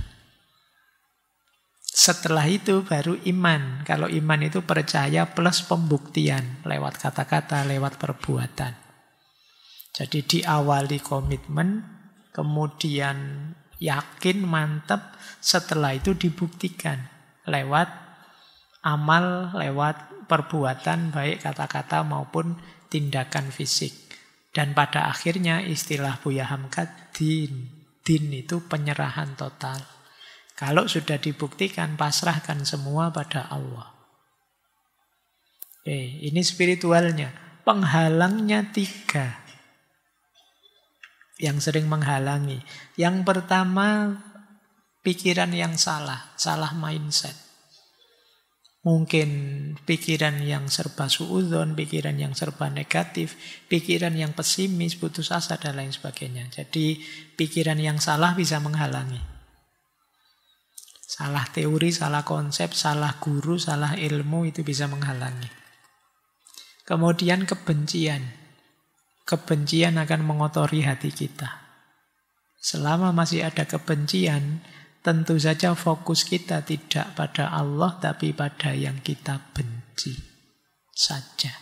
Setelah itu baru iman. Kalau iman itu percaya plus pembuktian lewat kata-kata, lewat perbuatan. Jadi diawali komitmen, kemudian yakin, mantap, setelah itu dibuktikan lewat amal, lewat perbuatan baik kata-kata maupun tindakan fisik. Dan pada akhirnya istilah Buya Hamka din. Din itu penyerahan total. Kalau sudah dibuktikan, pasrahkan semua pada Allah. Ini spiritualnya. Penghalangnya 3. Yang sering menghalangi. Yang pertama, pikiran yang salah. Salah mindset. Mungkin pikiran yang serba suudzon, pikiran yang serba negatif, pikiran yang pesimis, putus asa, dan lain sebagainya. Jadi pikiran yang salah bisa menghalangi. Salah teori, salah konsep, salah guru, salah ilmu itu bisa menghalangi. Kemudian kebencian. Kebencian akan mengotori hati kita. Selama masih ada kebencian, tentu saja fokus kita tidak pada Allah, tapi pada yang kita benci saja.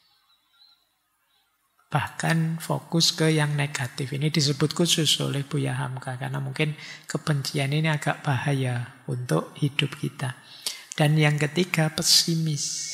Bahkan fokus ke yang negatif. Ini disebut khusus oleh Buya Hamka, karena mungkin kebencian ini agak bahaya untuk hidup kita. Dan yang ketiga, pesimis.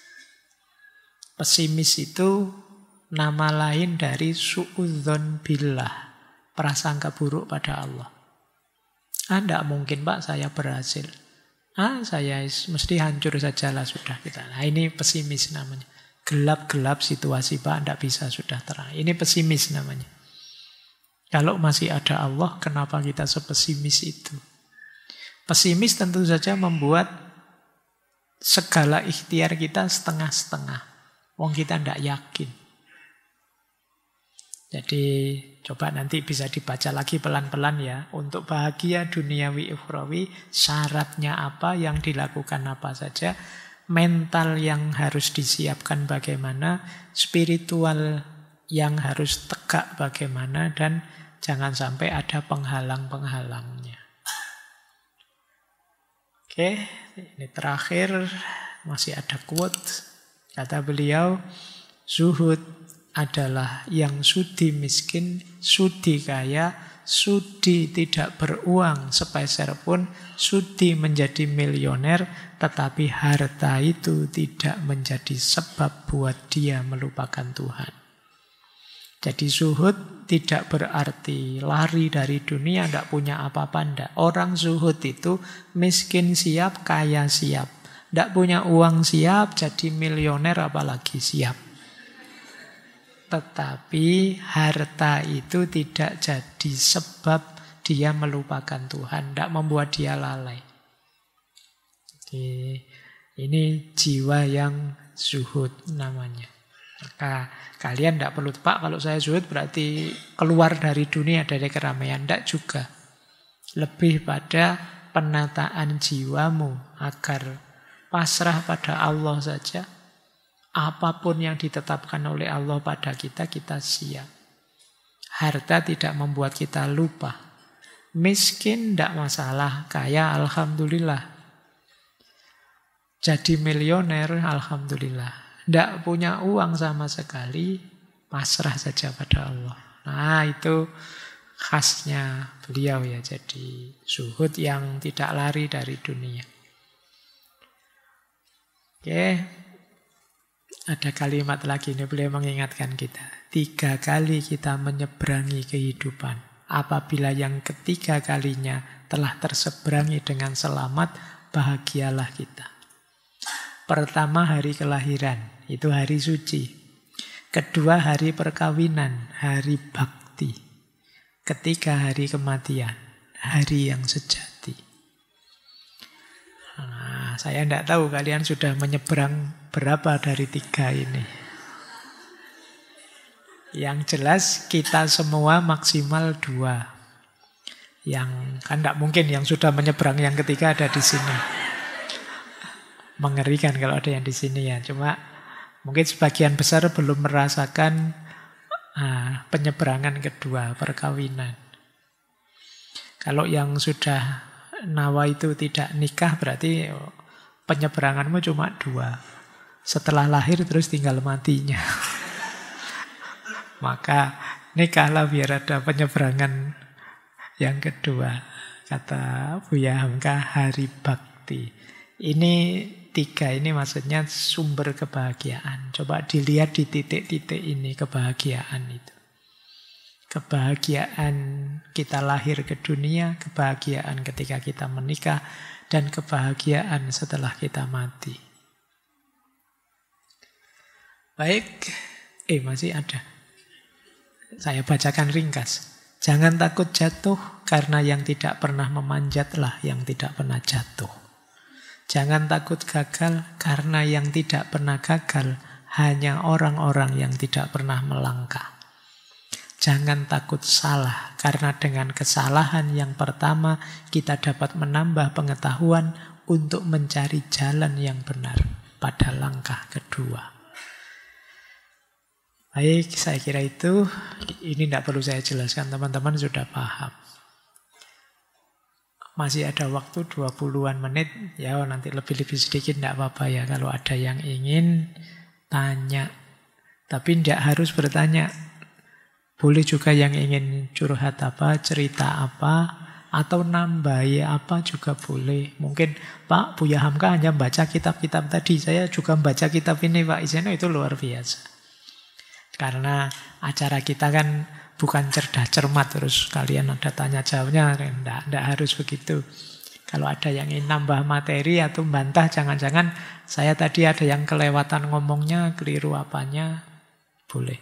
Pesimis itu nama lain dari su'udzon billah, prasangka buruk pada Allah. Tidak mungkin Pak saya berhasil. Saya mesti hancur sajalah sudah kita. Nah ini pesimis namanya. Gelap-gelap situasi Pak, tidak bisa sudah terang. Ini pesimis namanya. Kalau masih ada Allah, kenapa kita sepesimis itu? Pesimis tentu saja membuat segala ikhtiar kita setengah-setengah. Wong kita tidak yakin. Jadi coba nanti bisa dibaca lagi pelan-pelan ya. Untuk bahagia duniawi ukhrawi, syaratnya apa, yang dilakukan apa saja, mental yang harus disiapkan bagaimana, spiritual yang harus tegak bagaimana, dan jangan sampai ada penghalang-penghalangnya. Oke, ini terakhir masih ada quote. Kata beliau, zuhud adalah yang sudi miskin, sudi kaya, sudi tidak beruang sepeser pun, sudi menjadi milioner, tetapi harta itu tidak menjadi sebab buat dia melupakan Tuhan. Jadi zuhud tidak berarti lari dari dunia, tidak punya apa-apa, tidak. Orang zuhud itu miskin siap, kaya siap. Tidak punya uang siap, jadi milioner apalagi siap. Tetapi harta itu tidak jadi sebab dia melupakan Tuhan, tidak membuat dia lalai. Jadi, ini jiwa yang zuhud namanya. Maka kalian tidak perlu, Pak kalau saya zuhud berarti keluar dari dunia, dari keramaian. Tidak juga. Lebih pada penataan jiwamu agar pasrah pada Allah saja. Apapun yang ditetapkan oleh Allah pada kita, kita siap. Harta tidak membuat kita lupa. Miskin tidak masalah, kaya alhamdulillah. Jadi milioner alhamdulillah. Tidak punya uang sama sekali, pasrah saja pada Allah. Nah itu khasnya beliau ya. Jadi zuhud yang tidak lari dari dunia. Oke. Ada kalimat lagi ini beliau mengingatkan kita. 3 kali kita menyeberangi kehidupan. Apabila yang ketiga kalinya telah terseberangi dengan selamat, bahagialah kita. Pertama hari kelahiran, itu hari suci. Kedua hari perkawinan, hari bakti. Ketiga hari kematian, hari yang sejati. Nah, saya tidak tahu kalian sudah menyeberang berapa dari 3 ini. Yang jelas kita semua maksimal 2. Yang kan tidak mungkin yang sudah menyeberang yang ketiga ada di sini. Mengerikan kalau ada yang di sini ya. Cuma mungkin sebagian besar belum merasakan penyeberangan kedua, perkawinan. Kalau yang sudah nawa itu tidak nikah berarti penyeberanganmu cuma 2. Setelah lahir terus tinggal matinya. Maka nikahlah biar ada penyeberangan yang kedua. Kata Buya Hamka, hari bakti. Ini 3 ini maksudnya sumber kebahagiaan. Coba dilihat di titik-titik ini kebahagiaan itu. Kebahagiaan kita lahir ke dunia, kebahagiaan ketika kita menikah, dan kebahagiaan setelah kita mati. Baik, masih ada. Saya bacakan ringkas. Jangan takut jatuh, karena yang tidak pernah memanjatlah yang tidak pernah jatuh. Jangan takut gagal, karena yang tidak pernah gagal hanya orang-orang yang tidak pernah melangkah. Jangan takut salah, karena dengan kesalahan yang pertama kita dapat menambah pengetahuan untuk mencari jalan yang benar pada langkah kedua. Baik, saya kira itu. Ini tidak perlu saya jelaskan, teman-teman sudah paham. Masih ada waktu 20-an menit. Ya nanti lebih-lebih sedikit tidak apa-apa ya. Kalau ada yang ingin tanya. Tapi tidak harus bertanya. Boleh juga yang ingin curhat apa, cerita apa, atau nambahi apa juga boleh. Mungkin Pak Buya Hamka hanya baca kitab-kitab tadi. Saya juga baca kitab ini Pak Iseno, itu luar biasa. Karena acara kita kan bukan cerdas cermat terus kalian ada tanya jawabnya, tidak harus begitu. Kalau ada yang ingin nambah materi atau bantah, jangan-jangan saya tadi ada yang kelewatan ngomongnya, keliru apanya, boleh.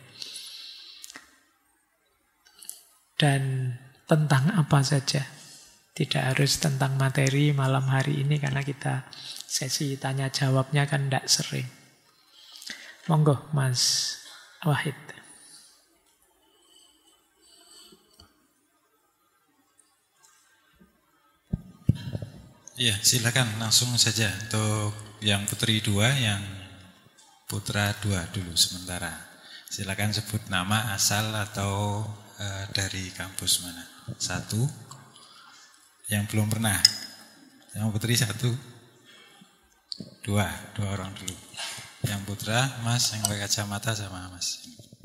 Dan tentang apa saja. Tidak harus tentang materi malam hari ini karena kita sesi tanya jawabnya kan tidak sering. Monggo Mas Wahid. Ya, silakan langsung saja untuk yang putri 2, yang putra 2 dulu sementara. Silakan sebut nama, asal atau dari kampus mana. 1. Yang belum pernah. Yang putri 1. 2 orang dulu. Yang putra, Mas yang pakai kacamata sama Mas.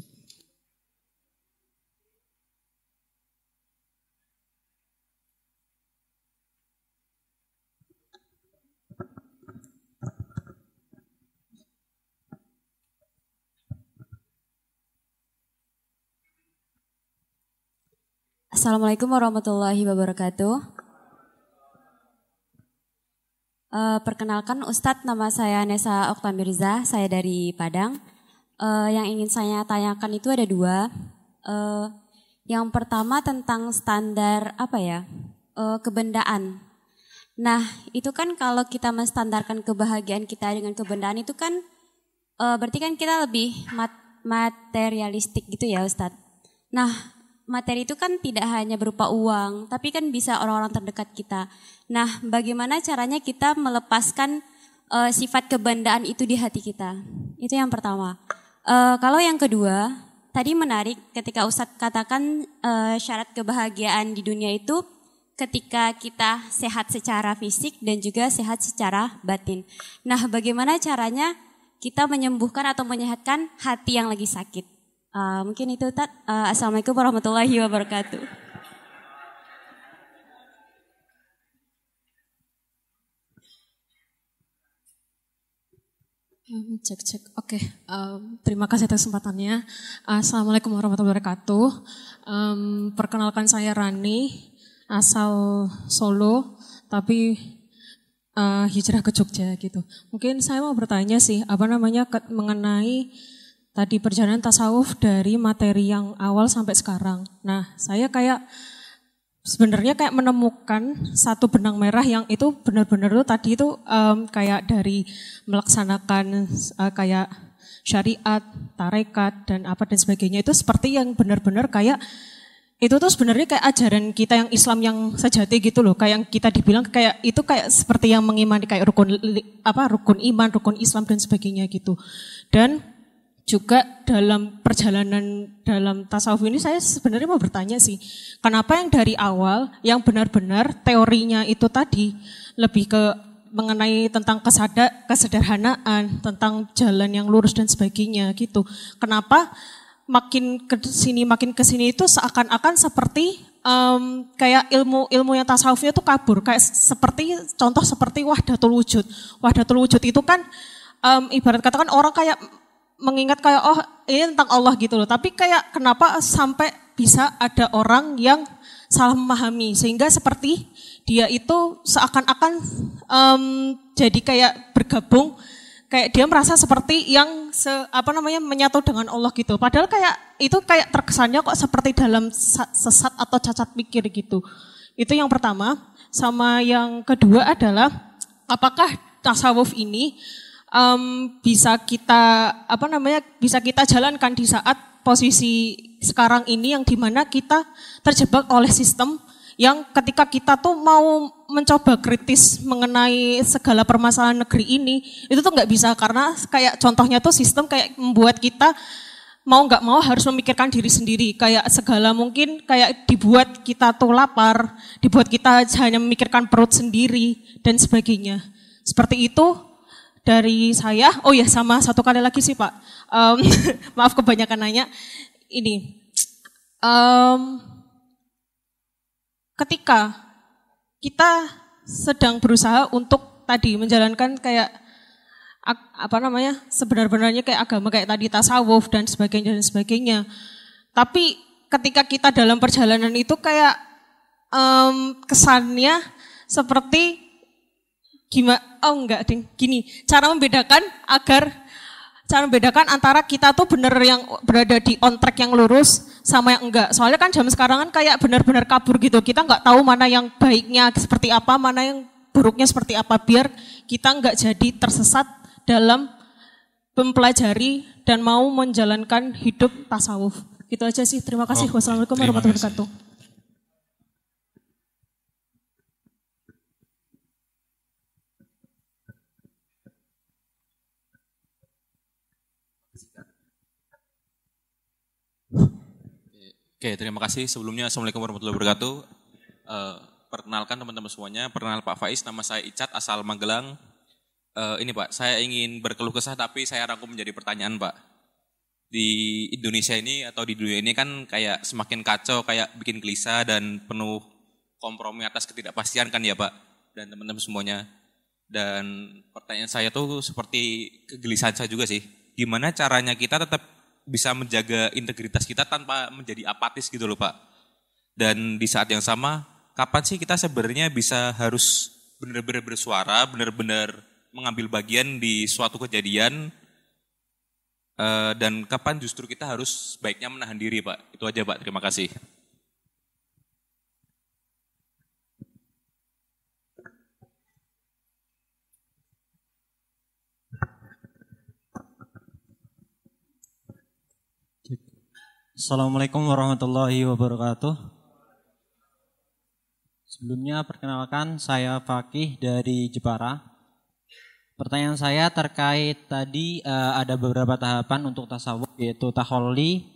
Assalamualaikum warahmatullahi wabarakatuh. Perkenalkan Ustadz, nama saya Nesa Oktamirza, saya dari Padang. Yang ingin saya tanyakan itu ada 2. Yang pertama tentang standar kebendaan. Nah, itu kan kalau kita menstandarkan kebahagiaan kita dengan kebendaan itu kan berarti kan kita lebih materialistik gitu ya Ustadz. Nah, materi itu kan tidak hanya berupa uang, tapi kan bisa orang-orang terdekat kita. Nah, bagaimana caranya kita melepaskan sifat kebendaan itu di hati kita. Itu yang pertama. Kalau yang kedua, tadi menarik ketika Ustadz katakan syarat kebahagiaan di dunia itu ketika kita sehat secara fisik dan juga sehat secara batin. Nah, bagaimana caranya kita menyembuhkan atau menyehatkan hati yang lagi sakit? Mungkin itu, Tat. Assalamualaikum warahmatullahi wabarakatuh. Cek. Oke. Terima kasih atas kesempatannya. Assalamualaikum warahmatullahi wabarakatuh. Perkenalkan saya Rani, asal Solo, tapi hijrah ke Jogja gitu. Mungkin saya mau bertanya sih, mengenai tadi perjalanan tasawuf dari materi yang awal sampai sekarang. Nah, saya sebenarnya menemukan satu benang merah yang itu benar-benar tuh tadi itu kayak dari melaksanakan kayak syariat, tarekat dan apa dan sebagainya itu seperti yang benar-benar kayak itu tuh sebenarnya kayak ajaran kita yang Islam yang sejati gitu loh, kayak yang kita dibilang kayak itu kayak seperti yang mengimani kayak rukun iman, rukun Islam dan sebagainya gitu. Dan juga dalam perjalanan dalam tasawuf ini saya sebenarnya mau bertanya sih, kenapa yang dari awal yang benar-benar teorinya itu tadi lebih ke mengenai tentang kesederhanaan, tentang jalan yang lurus dan sebagainya gitu. Kenapa makin ke sini itu seakan-akan seperti kayak ilmu yang tasawufnya itu kabur, kayak contoh seperti wahdatul wujud. Wahdatul wujud itu kan ibarat katakan orang kayak mengingat kayak ini tentang Allah gitu loh. Tapi kayak kenapa sampai bisa ada orang yang salah memahami sehingga seperti dia itu seakan-akan jadi kayak bergabung, kayak dia merasa seperti yang menyatu dengan Allah gitu. Padahal kayak itu kayak terkesannya kok seperti dalam sesat atau cacat pikir gitu. Itu yang pertama. Sama yang kedua adalah apakah tasawuf ini bisa kita jalankan di saat posisi sekarang ini yang dimana kita terjebak oleh sistem yang ketika kita tuh mau mencoba kritis mengenai segala permasalahan negeri ini itu tuh nggak bisa, karena kayak contohnya tuh sistem kayak membuat kita mau nggak mau harus memikirkan diri sendiri, kayak segala mungkin kayak dibuat kita tuh lapar, dibuat kita hanya memikirkan perut sendiri dan sebagainya. Seperti itu dari saya. Oh ya, sama satu kali lagi sih Pak, maaf kebanyakan nanya. Ini, ketika kita sedang berusaha untuk tadi menjalankan kayak sebenar-benarnya kayak agama kayak tadi tasawuf dan sebagainya. Tapi ketika kita dalam perjalanan itu kayak kesannya seperti cara membedakan antara kita tuh bener yang berada di on track yang lurus sama yang enggak. Soalnya kan zaman sekarang kan kayak benar-benar kabur gitu. Kita enggak tahu mana yang baiknya seperti apa, mana yang buruknya seperti apa, biar kita enggak jadi tersesat dalam mempelajari dan mau menjalankan hidup tasawuf. Gitu aja sih. Terima kasih. Wassalamualaikum warahmatullahi wabarakatuh. Oke, terima kasih. Sebelumnya Assalamualaikum warahmatullahi wabarakatuh. Perkenalkan teman-teman semuanya, perkenal Pak Faiz, nama saya Icat, asal Magelang. Ini Pak, saya ingin berkeluh kesah tapi saya rangkum menjadi pertanyaan Pak. Di Indonesia ini atau di dunia ini kan kayak semakin kacau, kayak bikin gelisah dan penuh kompromi atas ketidakpastian kan ya Pak, dan teman-teman semuanya. Dan pertanyaan saya tuh seperti kegelisahan saya juga sih. Gimana caranya kita tetap bisa menjaga integritas kita tanpa menjadi apatis gitu loh Pak. Dan di saat yang sama, kapan sih kita sebenarnya harus benar-benar bersuara, benar-benar mengambil bagian di suatu kejadian, dan kapan justru kita harus baiknya menahan diri Pak. Itu aja Pak, terima kasih. Assalamualaikum warahmatullahi wabarakatuh. Sebelumnya perkenalkan saya Fakih dari Jepara. Pertanyaan saya terkait tadi ada beberapa tahapan untuk tasawuf, yaitu tahalli,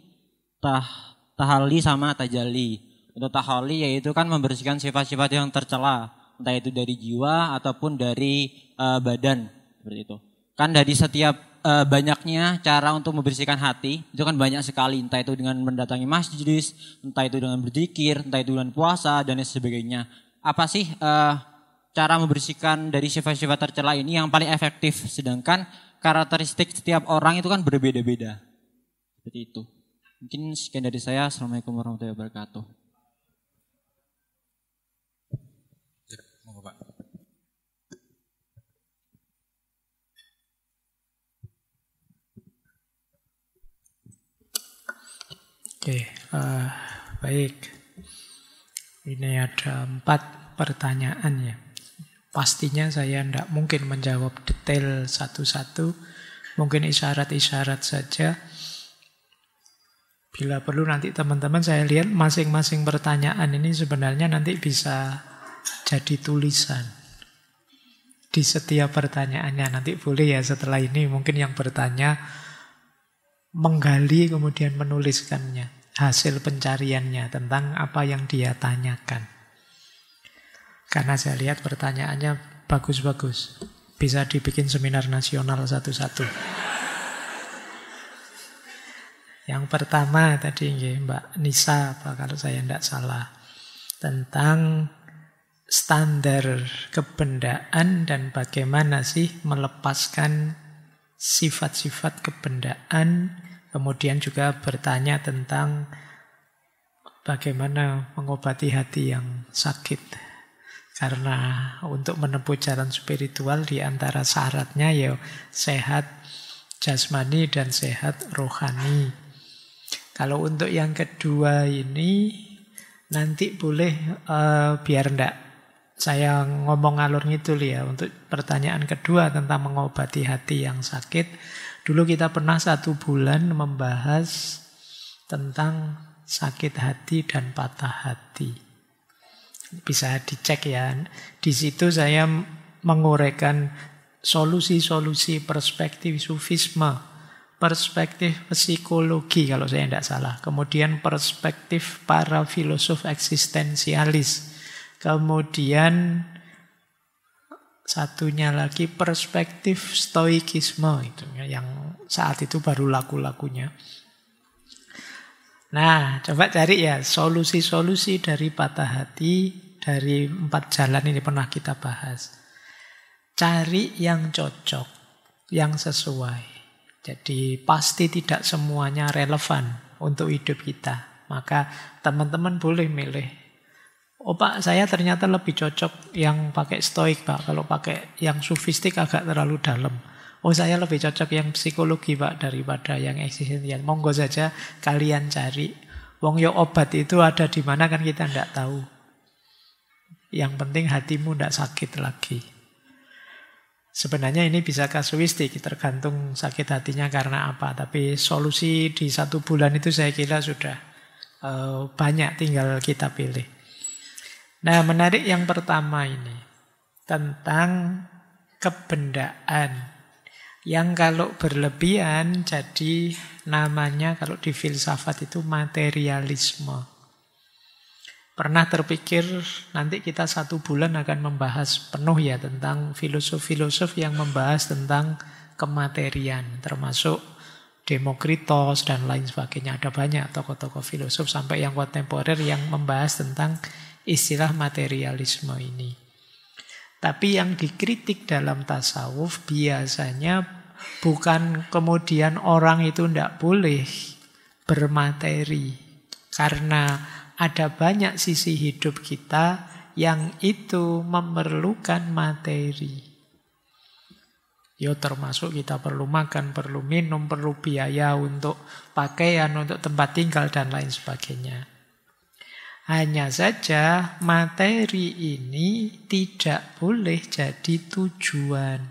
sama tajalli. Untuk tahalli yaitu kan membersihkan sifat-sifat yang tercela, entah itu dari jiwa ataupun dari badan, seperti itu. Kan dari setiap banyaknya cara untuk membersihkan hati, itu kan banyak sekali, entah itu dengan mendatangi masjid, entah itu dengan berzikir, entah itu dengan puasa dan sebagainya. Apa sih cara membersihkan dari sifat-sifat tercela ini yang paling efektif, sedangkan karakteristik setiap orang itu kan berbeda-beda. Seperti itu. Mungkin sekian dari saya. Assalamualaikum warahmatullahi wabarakatuh. Monggo, Pak. Oke, baik. Ini ada 4 pertanyaan ya. Pastinya saya tidak mungkin menjawab detail satu-satu. Mungkin isyarat-isyarat saja. Bila perlu nanti teman-teman saya lihat masing-masing pertanyaan ini sebenarnya nanti bisa jadi tulisan. Di setiap pertanyaannya nanti boleh ya setelah ini mungkin yang bertanya menggali kemudian menuliskannya, hasil pencariannya tentang apa yang dia tanyakan. Karena saya lihat pertanyaannya bagus-bagus. Bisa dibikin seminar nasional satu-satu. Yang pertama tadi Mbak Nisa, kalau saya tidak salah, tentang standar kebendaan dan bagaimana sih melepaskan sifat-sifat kebendaan. Kemudian juga bertanya tentang bagaimana mengobati hati yang sakit. Karena untuk menempuh jalan spiritual di antara syaratnya ya sehat jasmani dan sehat rohani. Kalau untuk yang kedua ini nanti boleh biar ndak saya ngomong alur ngidul ya. Untuk pertanyaan kedua tentang mengobati hati yang sakit, dulu kita pernah 1 bulan membahas tentang sakit hati dan patah hati. Bisa dicek ya. Di situ saya menguraikan solusi-solusi perspektif sufisme, perspektif psikologi kalau saya tidak salah. Kemudian perspektif para filosof eksistensialis. Kemudian satunya lagi perspektif stoikisme itu yang saat itu baru laku-lakunya. Nah, coba cari ya solusi-solusi dari patah hati dari 4 jalan ini pernah kita bahas. Cari yang cocok, yang sesuai. Jadi pasti tidak semuanya relevan untuk hidup kita. Maka teman-teman boleh milih. Oh Pak, saya ternyata lebih cocok yang pakai stoik Pak. Kalau pakai yang sufistik agak terlalu dalam. Oh saya lebih cocok yang psikologi Pak daripada yang eksistensial. Monggo saja kalian cari. Wong yo obat itu ada di mana kan kita tidak tahu. Yang penting hatimu tidak sakit lagi. Sebenarnya ini bisa kasuistik, tergantung sakit hatinya karena apa. Tapi solusi di 1 bulan itu saya kira sudah banyak, tinggal kita pilih. Nah menarik yang pertama ini. Tentang kebendaan. Yang kalau berlebihan jadi namanya kalau di filsafat itu materialisme. Pernah terpikir nanti kita 1 bulan akan membahas penuh ya tentang filosof-filosof yang membahas tentang kematerian. Termasuk Demokritos dan lain sebagainya. Ada banyak tokoh-tokoh filosof sampai yang kontemporer yang membahas tentang istilah materialisme ini. Tapi yang dikritik dalam tasawuf biasanya bukan kemudian orang itu tidak boleh bermateri. Karena ada banyak sisi hidup kita yang itu memerlukan materi. Ya termasuk kita perlu makan, perlu minum, perlu biaya untuk pakaian, untuk tempat tinggal dan lain sebagainya. Hanya saja materi ini tidak boleh jadi tujuan.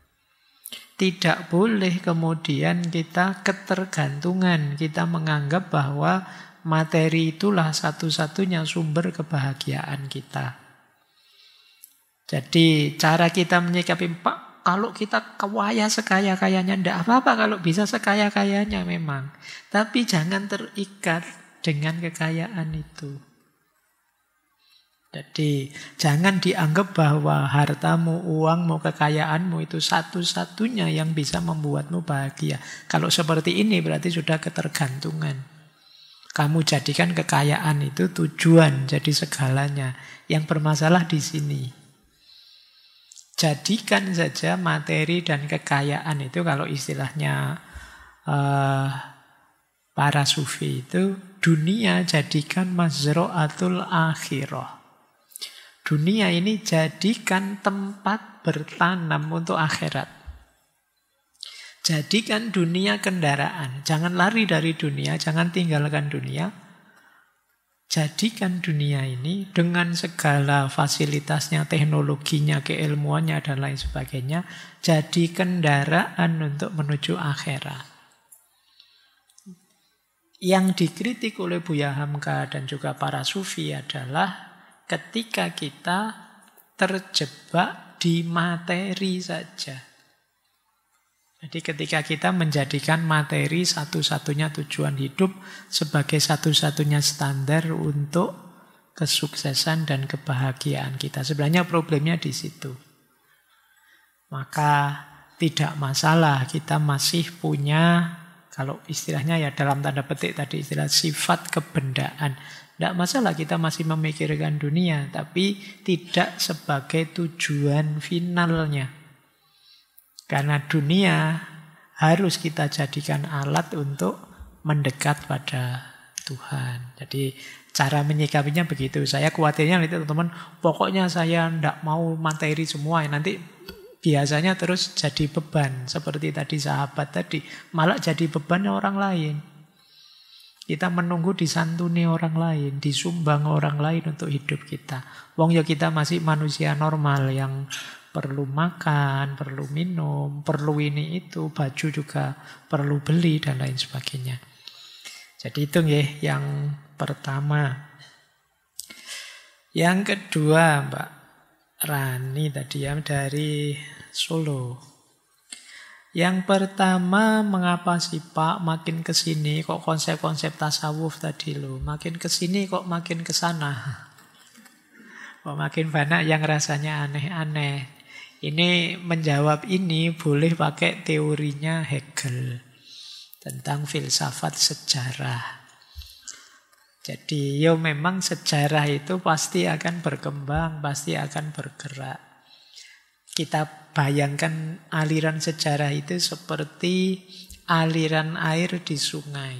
Tidak boleh kemudian kita ketergantungan. Kita menganggap bahwa materi itulah satu-satunya sumber kebahagiaan kita. Jadi cara kita menyikapi, Pak, kalau kita kaya sekaya-kayanya, tidak apa-apa kalau bisa sekaya-kayanya memang. Tapi jangan terikat dengan kekayaan itu. Jadi jangan dianggap bahwa hartamu, uangmu, kekayaanmu itu satu-satunya yang bisa membuatmu bahagia. Kalau seperti ini berarti sudah ketergantungan. Kamu jadikan kekayaan itu tujuan, jadi segalanya. Yang bermasalah di sini. Jadikan saja materi dan kekayaan itu, kalau istilahnya para sufi itu, dunia jadikan mazra'atul akhirah. Dunia ini jadikan tempat bertanam untuk akhirat. Jadikan dunia kendaraan. Jangan lari dari dunia, jangan tinggalkan dunia. Jadikan dunia ini dengan segala fasilitasnya, teknologinya, keilmuannya, dan lain sebagainya, jadi kendaraan untuk menuju akhirat. Yang dikritik oleh Buya Hamka dan juga para sufi adalah ketika kita terjebak di materi saja. Jadi ketika kita menjadikan materi satu-satunya tujuan hidup sebagai satu-satunya standar untuk kesuksesan dan kebahagiaan kita. Sebenarnya problemnya di situ. Maka tidak masalah kita masih punya, kalau istilahnya ya dalam tanda petik tadi istilah sifat kebendaan. Tidak masalah kita masih memikirkan dunia, tapi tidak sebagai tujuan finalnya. Karena dunia harus kita jadikan alat untuk mendekat pada Tuhan. Jadi cara menyikapinya begitu. Saya khawatirnya nanti teman-teman, pokoknya saya tidak mau materi semua. Nanti biasanya terus jadi beban. Seperti tadi sahabat tadi, malah jadi beban orang lain. Kita menunggu disantuni orang lain, disumbang orang lain untuk hidup kita. Wong ya kita masih manusia normal yang perlu makan, perlu minum, perlu ini itu, baju juga perlu beli dan lain sebagainya. Jadi itu ya yang pertama. Yang kedua Mbak Rani tadi ya dari Solo. Yang pertama, mengapa sih Pak makin ke sini kok konsep-konsep tasawuf tadi loh, makin ke sini kok makin ke sana. Kok makin banyak yang rasanya aneh-aneh. Ini menjawab ini boleh pakai teorinya Hegel tentang filsafat sejarah. Jadi ya memang sejarah itu pasti akan berkembang, pasti akan bergerak. Kita bayangkan aliran sejarah itu seperti aliran air di sungai.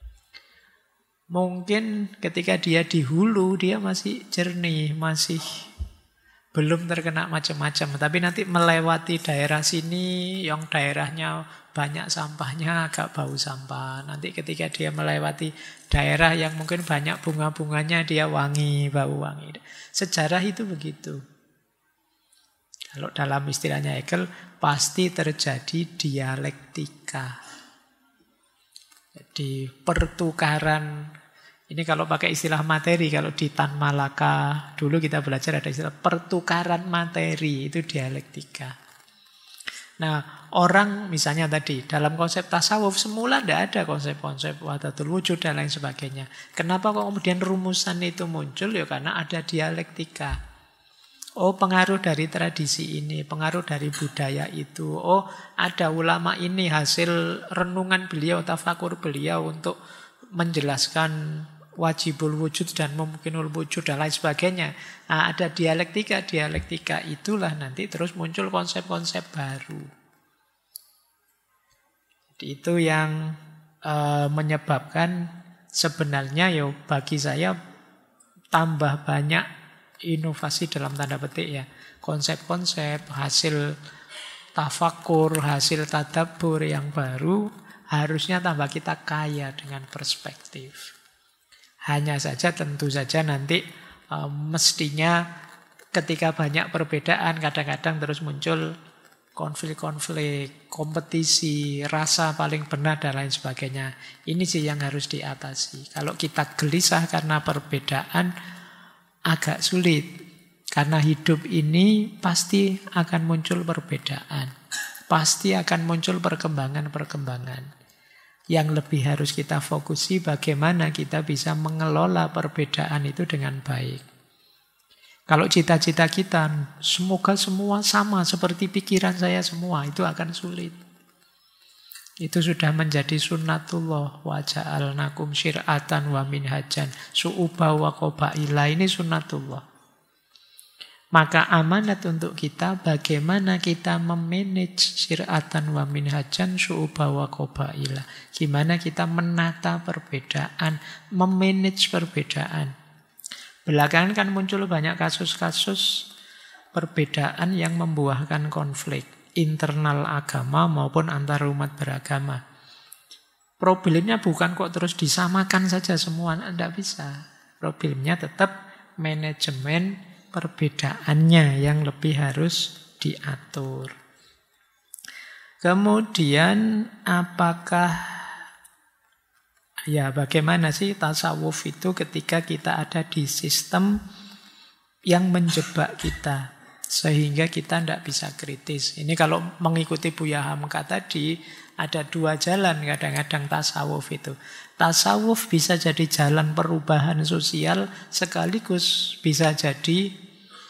Mungkin ketika dia di hulu dia masih jernih, masih belum terkena macam-macam. Tapi nanti melewati daerah sini yang daerahnya banyak sampahnya, agak bau sampah. Nanti ketika dia melewati daerah yang mungkin banyak bunga-bunganya, dia wangi, bau wangi. Sejarah itu begitu. Kalau dalam istilahnya Hegel, pasti terjadi dialektika. Jadi pertukaran, ini kalau pakai istilah materi, kalau di Tan Malaka, dulu kita belajar ada istilah pertukaran materi, itu dialektika. Nah, orang misalnya tadi, dalam konsep tasawuf, semula tidak ada konsep-konsep wahdatul wujud dan lain sebagainya. Kenapa kok kemudian rumusan itu muncul? Ya karena ada dialektika. Oh, pengaruh dari tradisi ini, pengaruh dari budaya itu. Oh, ada ulama ini hasil renungan beliau, tafakur beliau untuk menjelaskan wajibul wujud dan mumkinul wujud dan lain sebagainya. Nah, ada dialektika itulah nanti terus muncul konsep-konsep baru. Jadi itu yang menyebabkan sebenarnya ya bagi saya tambah banyak inovasi dalam tanda petik ya. Konsep-konsep, hasil tafakur, hasil tadabbur yang baru harusnya tambah kita kaya dengan perspektif. Hanya saja tentu saja nanti mestinya ketika banyak perbedaan kadang-kadang terus muncul konflik-konflik, kompetisi, rasa paling benar dan lain sebagainya. Ini sih yang harus diatasi. Kalau kita gelisah karena perbedaan agak sulit. Karena hidup ini pasti akan muncul perbedaan. Pasti akan muncul perkembangan-perkembangan. Yang lebih harus kita fokusi bagaimana kita bisa mengelola perbedaan itu dengan baik. Kalau cita-cita kita, semoga semua sama seperti pikiran saya semua, itu akan sulit. Itu sudah menjadi sunnatullah. Wa ja'alnakum syir'atan wa minhajan. Su'uba wa qabaila, ini sunnatullah. Maka amanat untuk kita bagaimana kita memanage syir'atan wa minhajan su'uba wa qabaila. Gimana kita menata perbedaan, memanage perbedaan. Belakangan kan muncul banyak kasus-kasus perbedaan yang membuahkan konflik internal agama maupun antar umat beragama. Problemnya bukan kok terus disamakan saja semua, tidak bisa. Problemnya tetap manajemen perbedaannya yang lebih harus diatur. Kemudian bagaimana sih tasawuf itu ketika kita ada di sistem yang menjebak kita sehingga kita tidak bisa kritis. Ini kalau mengikuti Buya Hamka tadi ada dua jalan kadang-kadang tasawuf itu. Tasawuf bisa jadi jalan perubahan sosial sekaligus bisa jadi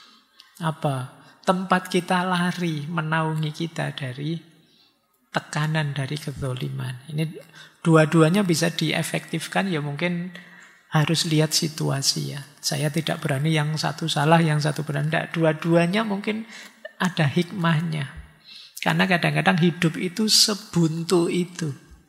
tempat kita lari, menaungi kita dari tekanan, dari kezoliman. Ini dua-duanya bisa diefektifkan, ya mungkin harus lihat situasi ya. Saya tidak berani yang satu salah, yang satu benar. Tidak, dua-duanya mungkin ada hikmahnya. Karena kadang-kadang hidup itu sebuntu itu.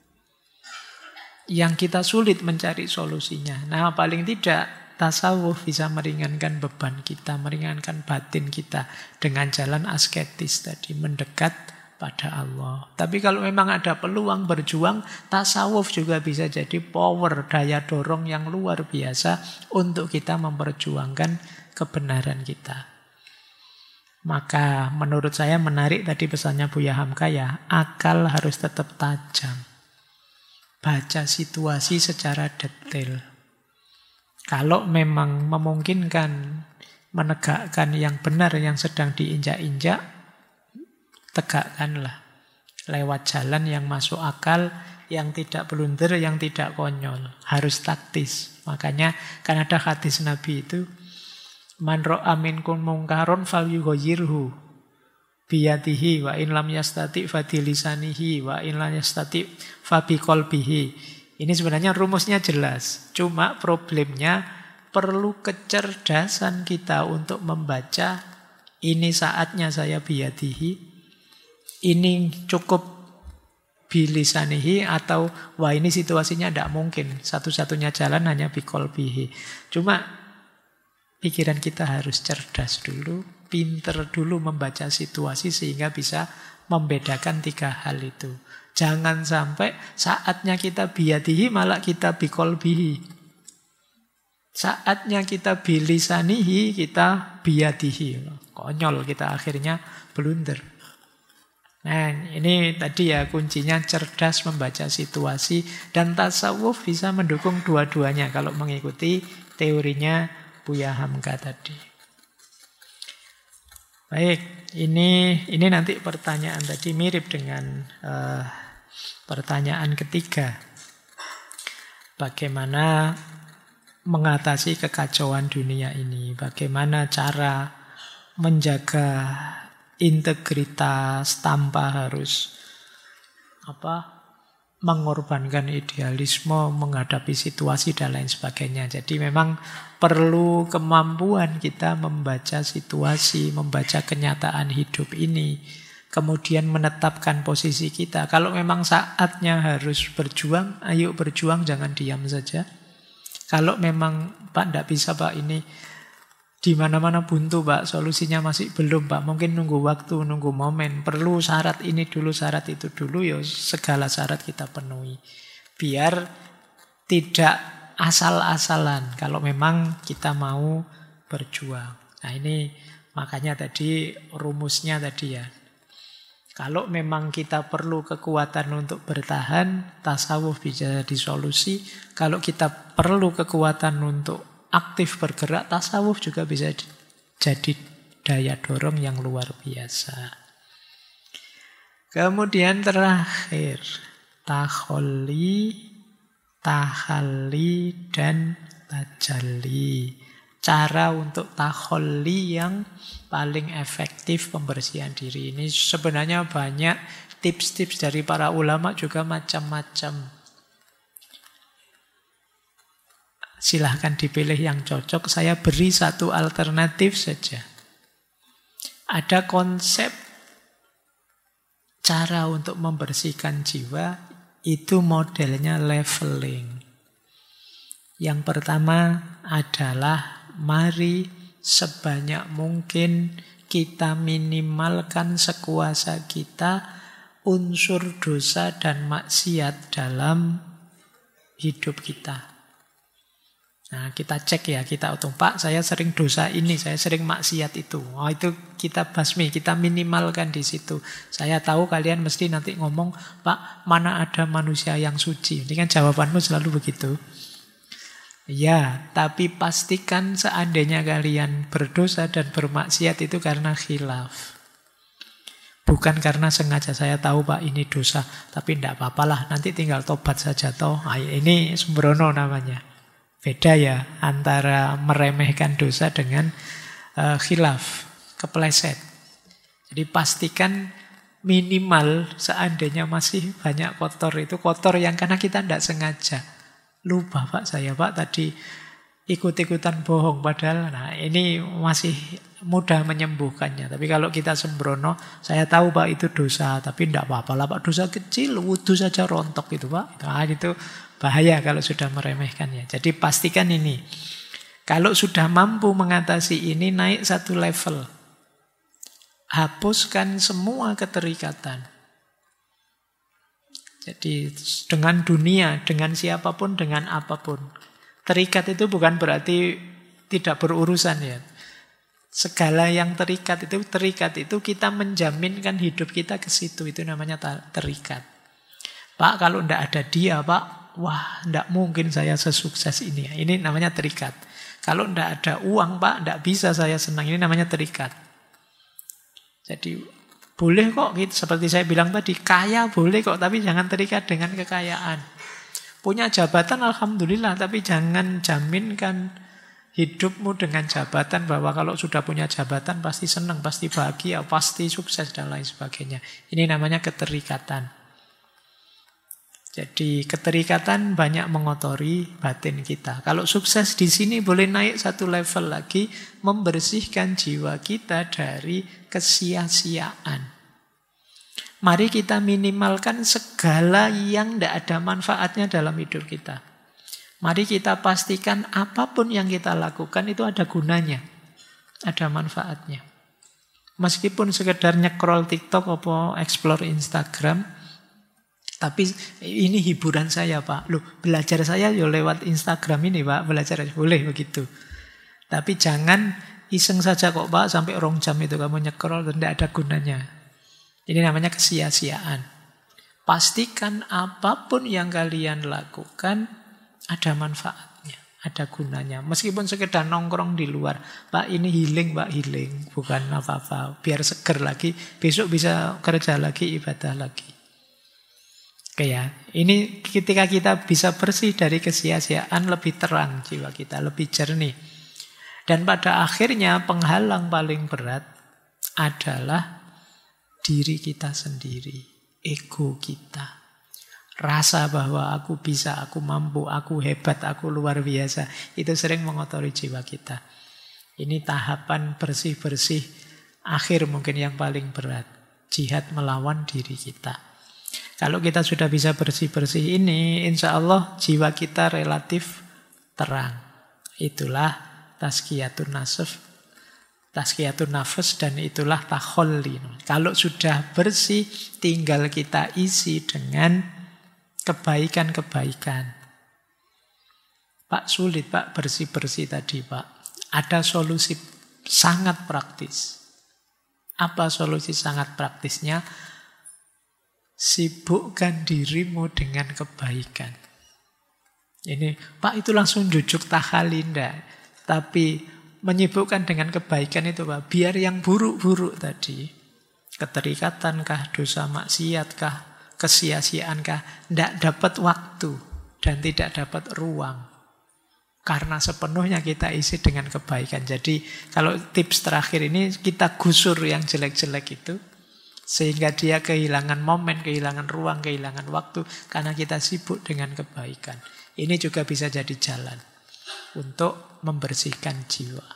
Yang kita sulit mencari solusinya. Nah, paling tidak tasawuf bisa meringankan beban kita, meringankan batin kita dengan jalan asketis tadi, mendekat pada Allah. Tapi kalau memang ada peluang berjuang, tasawuf juga bisa jadi power, daya dorong yang luar biasa untuk kita memperjuangkan kebenaran kita. Maka menurut saya menarik tadi pesannya Buya Hamka ya, akal harus tetap tajam. Baca situasi secara detail. Kalau memang memungkinkan menegakkan yang benar yang sedang diinjak-injak, tegakkanlah. Lewat jalan yang masuk akal, yang tidak blunder, yang tidak konyol. Harus taktis. Makanya kan ada hadis Nabi itu, man ra'a minkum mungkaron falyughayyirhu biyadihi wa in lam yastati fa bilisanihi wa in lam yastati fa biqalbihi. Ini sebenarnya rumusnya jelas. Cuma problemnya perlu kecerdasan kita untuk membaca ini saatnya saya biyadihi, ini cukup bilisanihi, atau wah ini situasinya tidak mungkin. Satu-satunya jalan hanya biqalbihi. Cuma pikiran kita harus cerdas dulu, pinter dulu membaca situasi sehingga bisa membedakan tiga hal itu. Jangan sampai saatnya kita biyadihi malah kita biqalbihi. Saatnya kita bilisanihi kita biyadihi. Konyol kita akhirnya blunder. Nah ini tadi ya kuncinya cerdas membaca situasi. Dan tasawuf bisa mendukung dua-duanya kalau mengikuti teorinya Buya Hamka tadi. Baik, ini nanti pertanyaan tadi mirip dengan pertanyaan ketiga. Bagaimana mengatasi kekacauan dunia ini? Bagaimana cara menjaga integritas tanpa harus mengorbankan idealisme, menghadapi situasi dan lain sebagainya. Jadi memang perlu kemampuan kita membaca situasi, membaca kenyataan hidup ini, kemudian menetapkan posisi kita. Kalau memang saatnya harus berjuang, ayo berjuang, jangan diam saja. Kalau memang Pak tidak bisa Pak, ini di mana-mana buntu Pak, solusinya masih belum Pak, mungkin nunggu waktu, nunggu momen, perlu syarat ini dulu, syarat itu dulu, ya segala syarat kita penuhi. Biar tidak asal-asalan kalau memang kita mau berjuang. Nah ini makanya tadi rumusnya tadi ya. Kalau memang kita perlu kekuatan untuk bertahan, tasawuf bisa jadi solusi. Kalau kita perlu kekuatan untuk aktif bergerak, tasawuf juga bisa jadi daya dorong yang luar biasa. Kemudian terakhir, takholli, tahalli, dan tajalli. Cara untuk takholli yang paling efektif pembersihan diri. Ini sebenarnya banyak tips-tips dari para ulama juga macam-macam. Silahkan dipilih yang cocok. Saya beri satu alternatif saja. Ada konsep cara untuk membersihkan jiwa, itu modelnya leveling. Yang pertama adalah mari sebanyak mungkin kita minimalkan sekuasa kita unsur dosa dan maksiat dalam hidup kita. Nah, kita cek ya, kita Pak, saya sering dosa ini, saya sering maksiat itu. Oh, itu kita basmi, kita minimalkan di situ. Saya tahu kalian mesti nanti ngomong, Pak, mana ada manusia yang suci? Ini kan jawabanmu selalu begitu. Ya, tapi pastikan seandainya kalian berdosa dan bermaksiat itu karena khilaf. Bukan karena sengaja. Saya tahu Pak ini dosa, tapi tidak apa-apalah, nanti tinggal tobat saja toh. Nah, ini sembrono namanya. Beda ya antara meremehkan dosa dengan khilaf, kepleset. Jadi pastikan minimal seandainya masih banyak kotor, itu kotor yang karena kita tidak sengaja. Lupa Pak, saya Pak tadi ikut-ikutan bohong padahal. Nah, ini masih mudah menyembuhkannya. Tapi kalau kita sembrono, saya tahu Pak itu dosa, tapi tidak apa-apa lah Pak, dosa kecil, wudhu saja rontok itu Pak. Nah, itu bahaya kalau sudah meremehkannya. Jadi pastikan ini. Kalau sudah mampu mengatasi ini, naik satu level. Hapuskan semua keterikatan. Jadi dengan dunia, dengan siapapun, dengan apapun. Terikat itu bukan berarti tidak berurusan ya. Segala yang terikat itu kita menjaminkan hidup kita ke situ. Itu namanya terikat. Pak, kalau tidak ada dia Pak, wah, tidak mungkin saya sesukses ini. Ini namanya terikat. Kalau tidak ada uang Pak, tidak bisa saya senang. Ini namanya terikat. Jadi boleh kok, gitu. Seperti saya bilang tadi, kaya boleh kok, tapi jangan terikat dengan kekayaan. Punya jabatan alhamdulillah, tapi jangan jaminkan hidupmu dengan jabatan, bahwa kalau sudah punya jabatan pasti senang, pasti bahagia, pasti sukses dan lain sebagainya. Ini namanya keterikatan. Jadi keterikatan banyak mengotori batin kita. Kalau sukses di sini boleh naik satu level lagi, membersihkan jiwa kita dari kesia-siaan. Mari kita minimalkan segala yang tidak ada manfaatnya dalam hidup kita. Mari kita pastikan apapun yang kita lakukan itu ada gunanya, ada manfaatnya. Meskipun sekedar nyekrol TikTok atau explore Instagram, tapi ini hiburan saya Pak. Loh, belajar saya ya lewat Instagram ini Pak. Belajar boleh begitu. Tapi jangan iseng saja kok Pak. Sampai 2 jam itu kamu nyekrol dan tidak ada gunanya. Ini namanya kesia-siaan. Pastikan apapun yang kalian lakukan ada manfaatnya, ada gunanya. Meskipun sekedar nongkrong di luar. Pak ini healing Pak, healing. Bukan apa-apa. Biar seger lagi. Besok bisa kerja lagi, ibadah lagi. Oke ya, ini ketika kita bisa bersih dari kesia-siaan, lebih terang jiwa kita, lebih jernih. Dan pada akhirnya penghalang paling berat adalah diri kita sendiri, ego kita. Rasa bahwa aku bisa, aku mampu, aku hebat, aku luar biasa. Itu sering mengotori jiwa kita. Ini tahapan bersih-bersih akhir mungkin yang paling berat. Jihad melawan diri kita. Kalau kita sudah bisa bersih-bersih ini, insya Allah jiwa kita relatif terang. Itulah tazkiyatun nafs dan itulah takholli. Kalau sudah bersih, tinggal kita isi dengan kebaikan-kebaikan. Pak sulit Pak bersih-bersih tadi Pak. Ada solusi sangat praktis. Apa solusi sangat praktisnya? Sibukkan dirimu dengan kebaikan. Ini Pak itu langsung jujuk tahalli, enggak. Tapi menyibukkan dengan kebaikan itu Pak. Biar yang buruk-buruk tadi, keterikatankah, dosa maksiatkah, kesia-siaankah, tidak dapat waktu dan tidak dapat ruang. Karena sepenuhnya kita isi dengan kebaikan. Jadi kalau tips terakhir ini kita gusur yang jelek-jelek itu. Sehingga dia kehilangan momen, kehilangan ruang, kehilangan waktu. Karena kita sibuk dengan kebaikan. Ini juga bisa jadi jalan untuk membersihkan jiwa.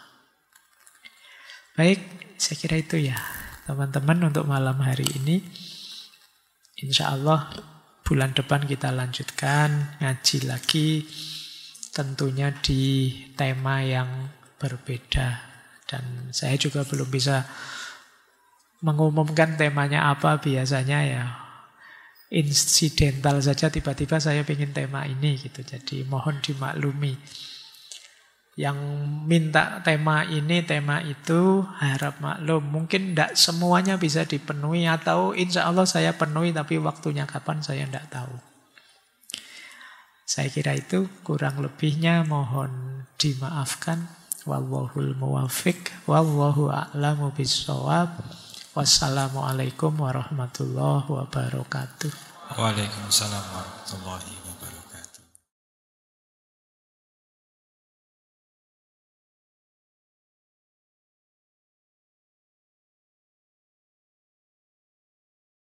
Baik, saya kira itu ya teman-teman untuk malam hari ini. Insya Allah bulan depan kita lanjutkan ngaji lagi. Tentunya di tema yang berbeda. Dan saya juga belum bisa mengumumkan temanya apa. Biasanya ya insidental saja, tiba-tiba saya ingin tema ini gitu. Jadi mohon dimaklumi. Yang minta tema ini, tema itu, harap maklum. Mungkin tidak semuanya bisa dipenuhi, atau insya Allah saya penuhi, tapi waktunya kapan saya tidak tahu. Saya kira itu, kurang lebihnya mohon dimaafkan. Wallahul muwaffiq, wallahu a'lamu bissawab. Wassalamualaikum warahmatullahi wabarakatuh. Waalaikumsalam warahmatullahi wabarakatuh.